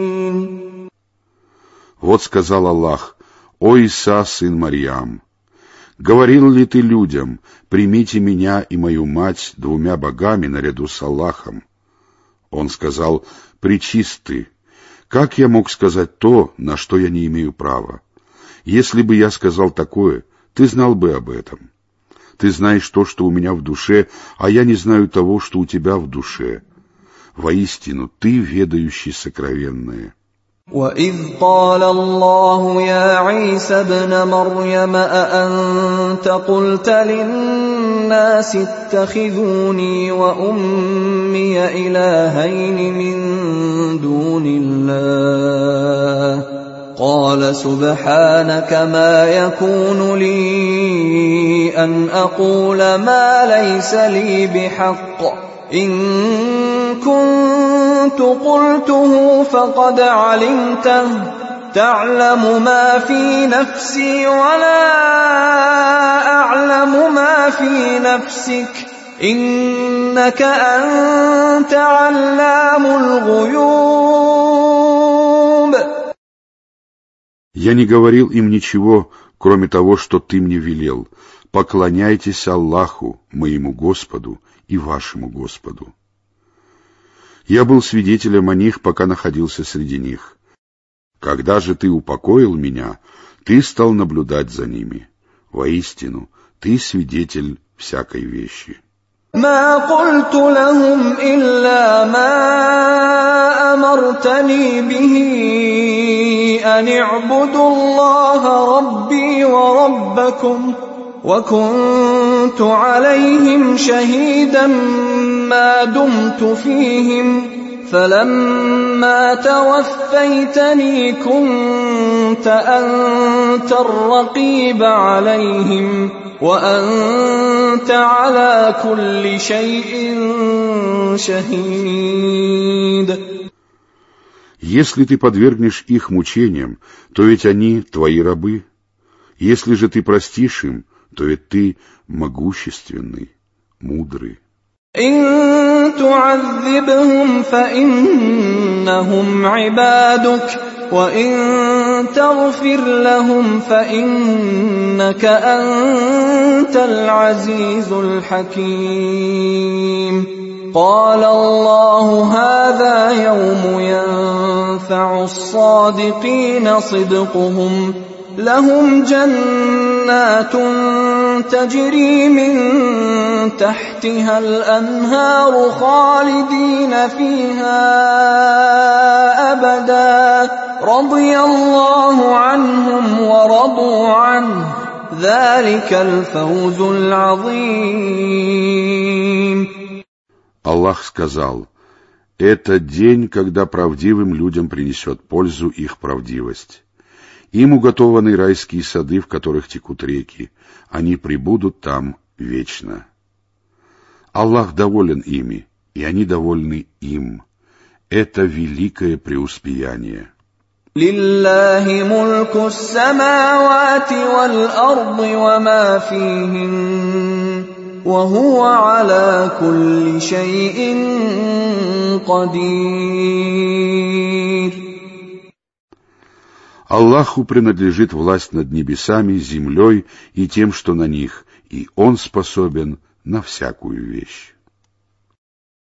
Вот сказал Аллах: «О Иса, сын Марьям, говорил ли ты людям: примите меня и мою мать двумя богами наряду с Аллахом?» Он сказал: «Пречист ты! Как я мог сказать то, на что я не имею права? Если бы я сказал такое, ты знал бы об этом. Ты знаешь то, что у меня в душе, а я не знаю того, что у тебя в душе. Воистину, ты ведающий сокровенное». وَإِذْ قَالَ اللَّهُ يَا عِيسَى ابْنَ مَرْيَمَ أَأَنْتَ قُلْتَ لِلنَّاسِ اتَّخِذُونِي وَأُمِّيَ إِلَٰهَيْنِ مِن دُونِ اللَّهِ قَالَ سُبْحَانَكَ مَا يَكُونُ لِي أَنْ أَقُولَ مَا لَيْسَ لِي بِحَقٍّ إِن كُنتُ قُلْتُهُ فَقَدْ عَلِمْتَهُ تَعْلَمُ مَا فِي نَفْسِي وَلَا أَعْلَمُ مَا فِي نَفْسِكَ إِنَّكَ أَنْتَ عَلَّامُ الْغُيُوبِ. Я не говорил им ничего, кроме того, что ты мне велел. Поклоняйтесь Аллаху, моему Господу и вашему Господу. Я был свидетелем о них, пока находился среди них. Когда же ты упокоил меня, ты стал наблюдать за ними. Воистину, ты свидетель всякой вещи. ما قلت لهم إلا ما أمرتني به أن اعبدوا الله ربي وربكم وكنت عليهم شهيدا ما دمت فيهم فلما توفيتني كنت أنت الرقيب عليهم وأنت على كل شيء شهيد. Если ты подвергнешь их мучениям, то ведь они твои рабы. Если же ты простишь им, то ведь ты могущественный, мудрый. إن تعذبهم فإنهم عبادك وإن تغفر لهم فإنك أنت العزيز الحكيم. قال الله هذا يوم ينفع الصادقين صدقهم لهم جنات تجري من تحتها الأنهار خالدين فيها أبدا رضي الله عنهم ورضوا عنه ذلك الفوز العظيم. Аллах сказал: это день, когда правдивым людям принесет пользу их правдивость. Им уготованы райские сады, в которых текут реки. Они пребудут там вечно. Аллах доволен ими, и они довольны им. Это великое преуспеяние. لله ملك السماوات والأرض وما فيهن وهو على كل شيء قدير. Аллаху принадлежит власть над небесами, землей и тем, что на них, и Он способен на всякую вещь.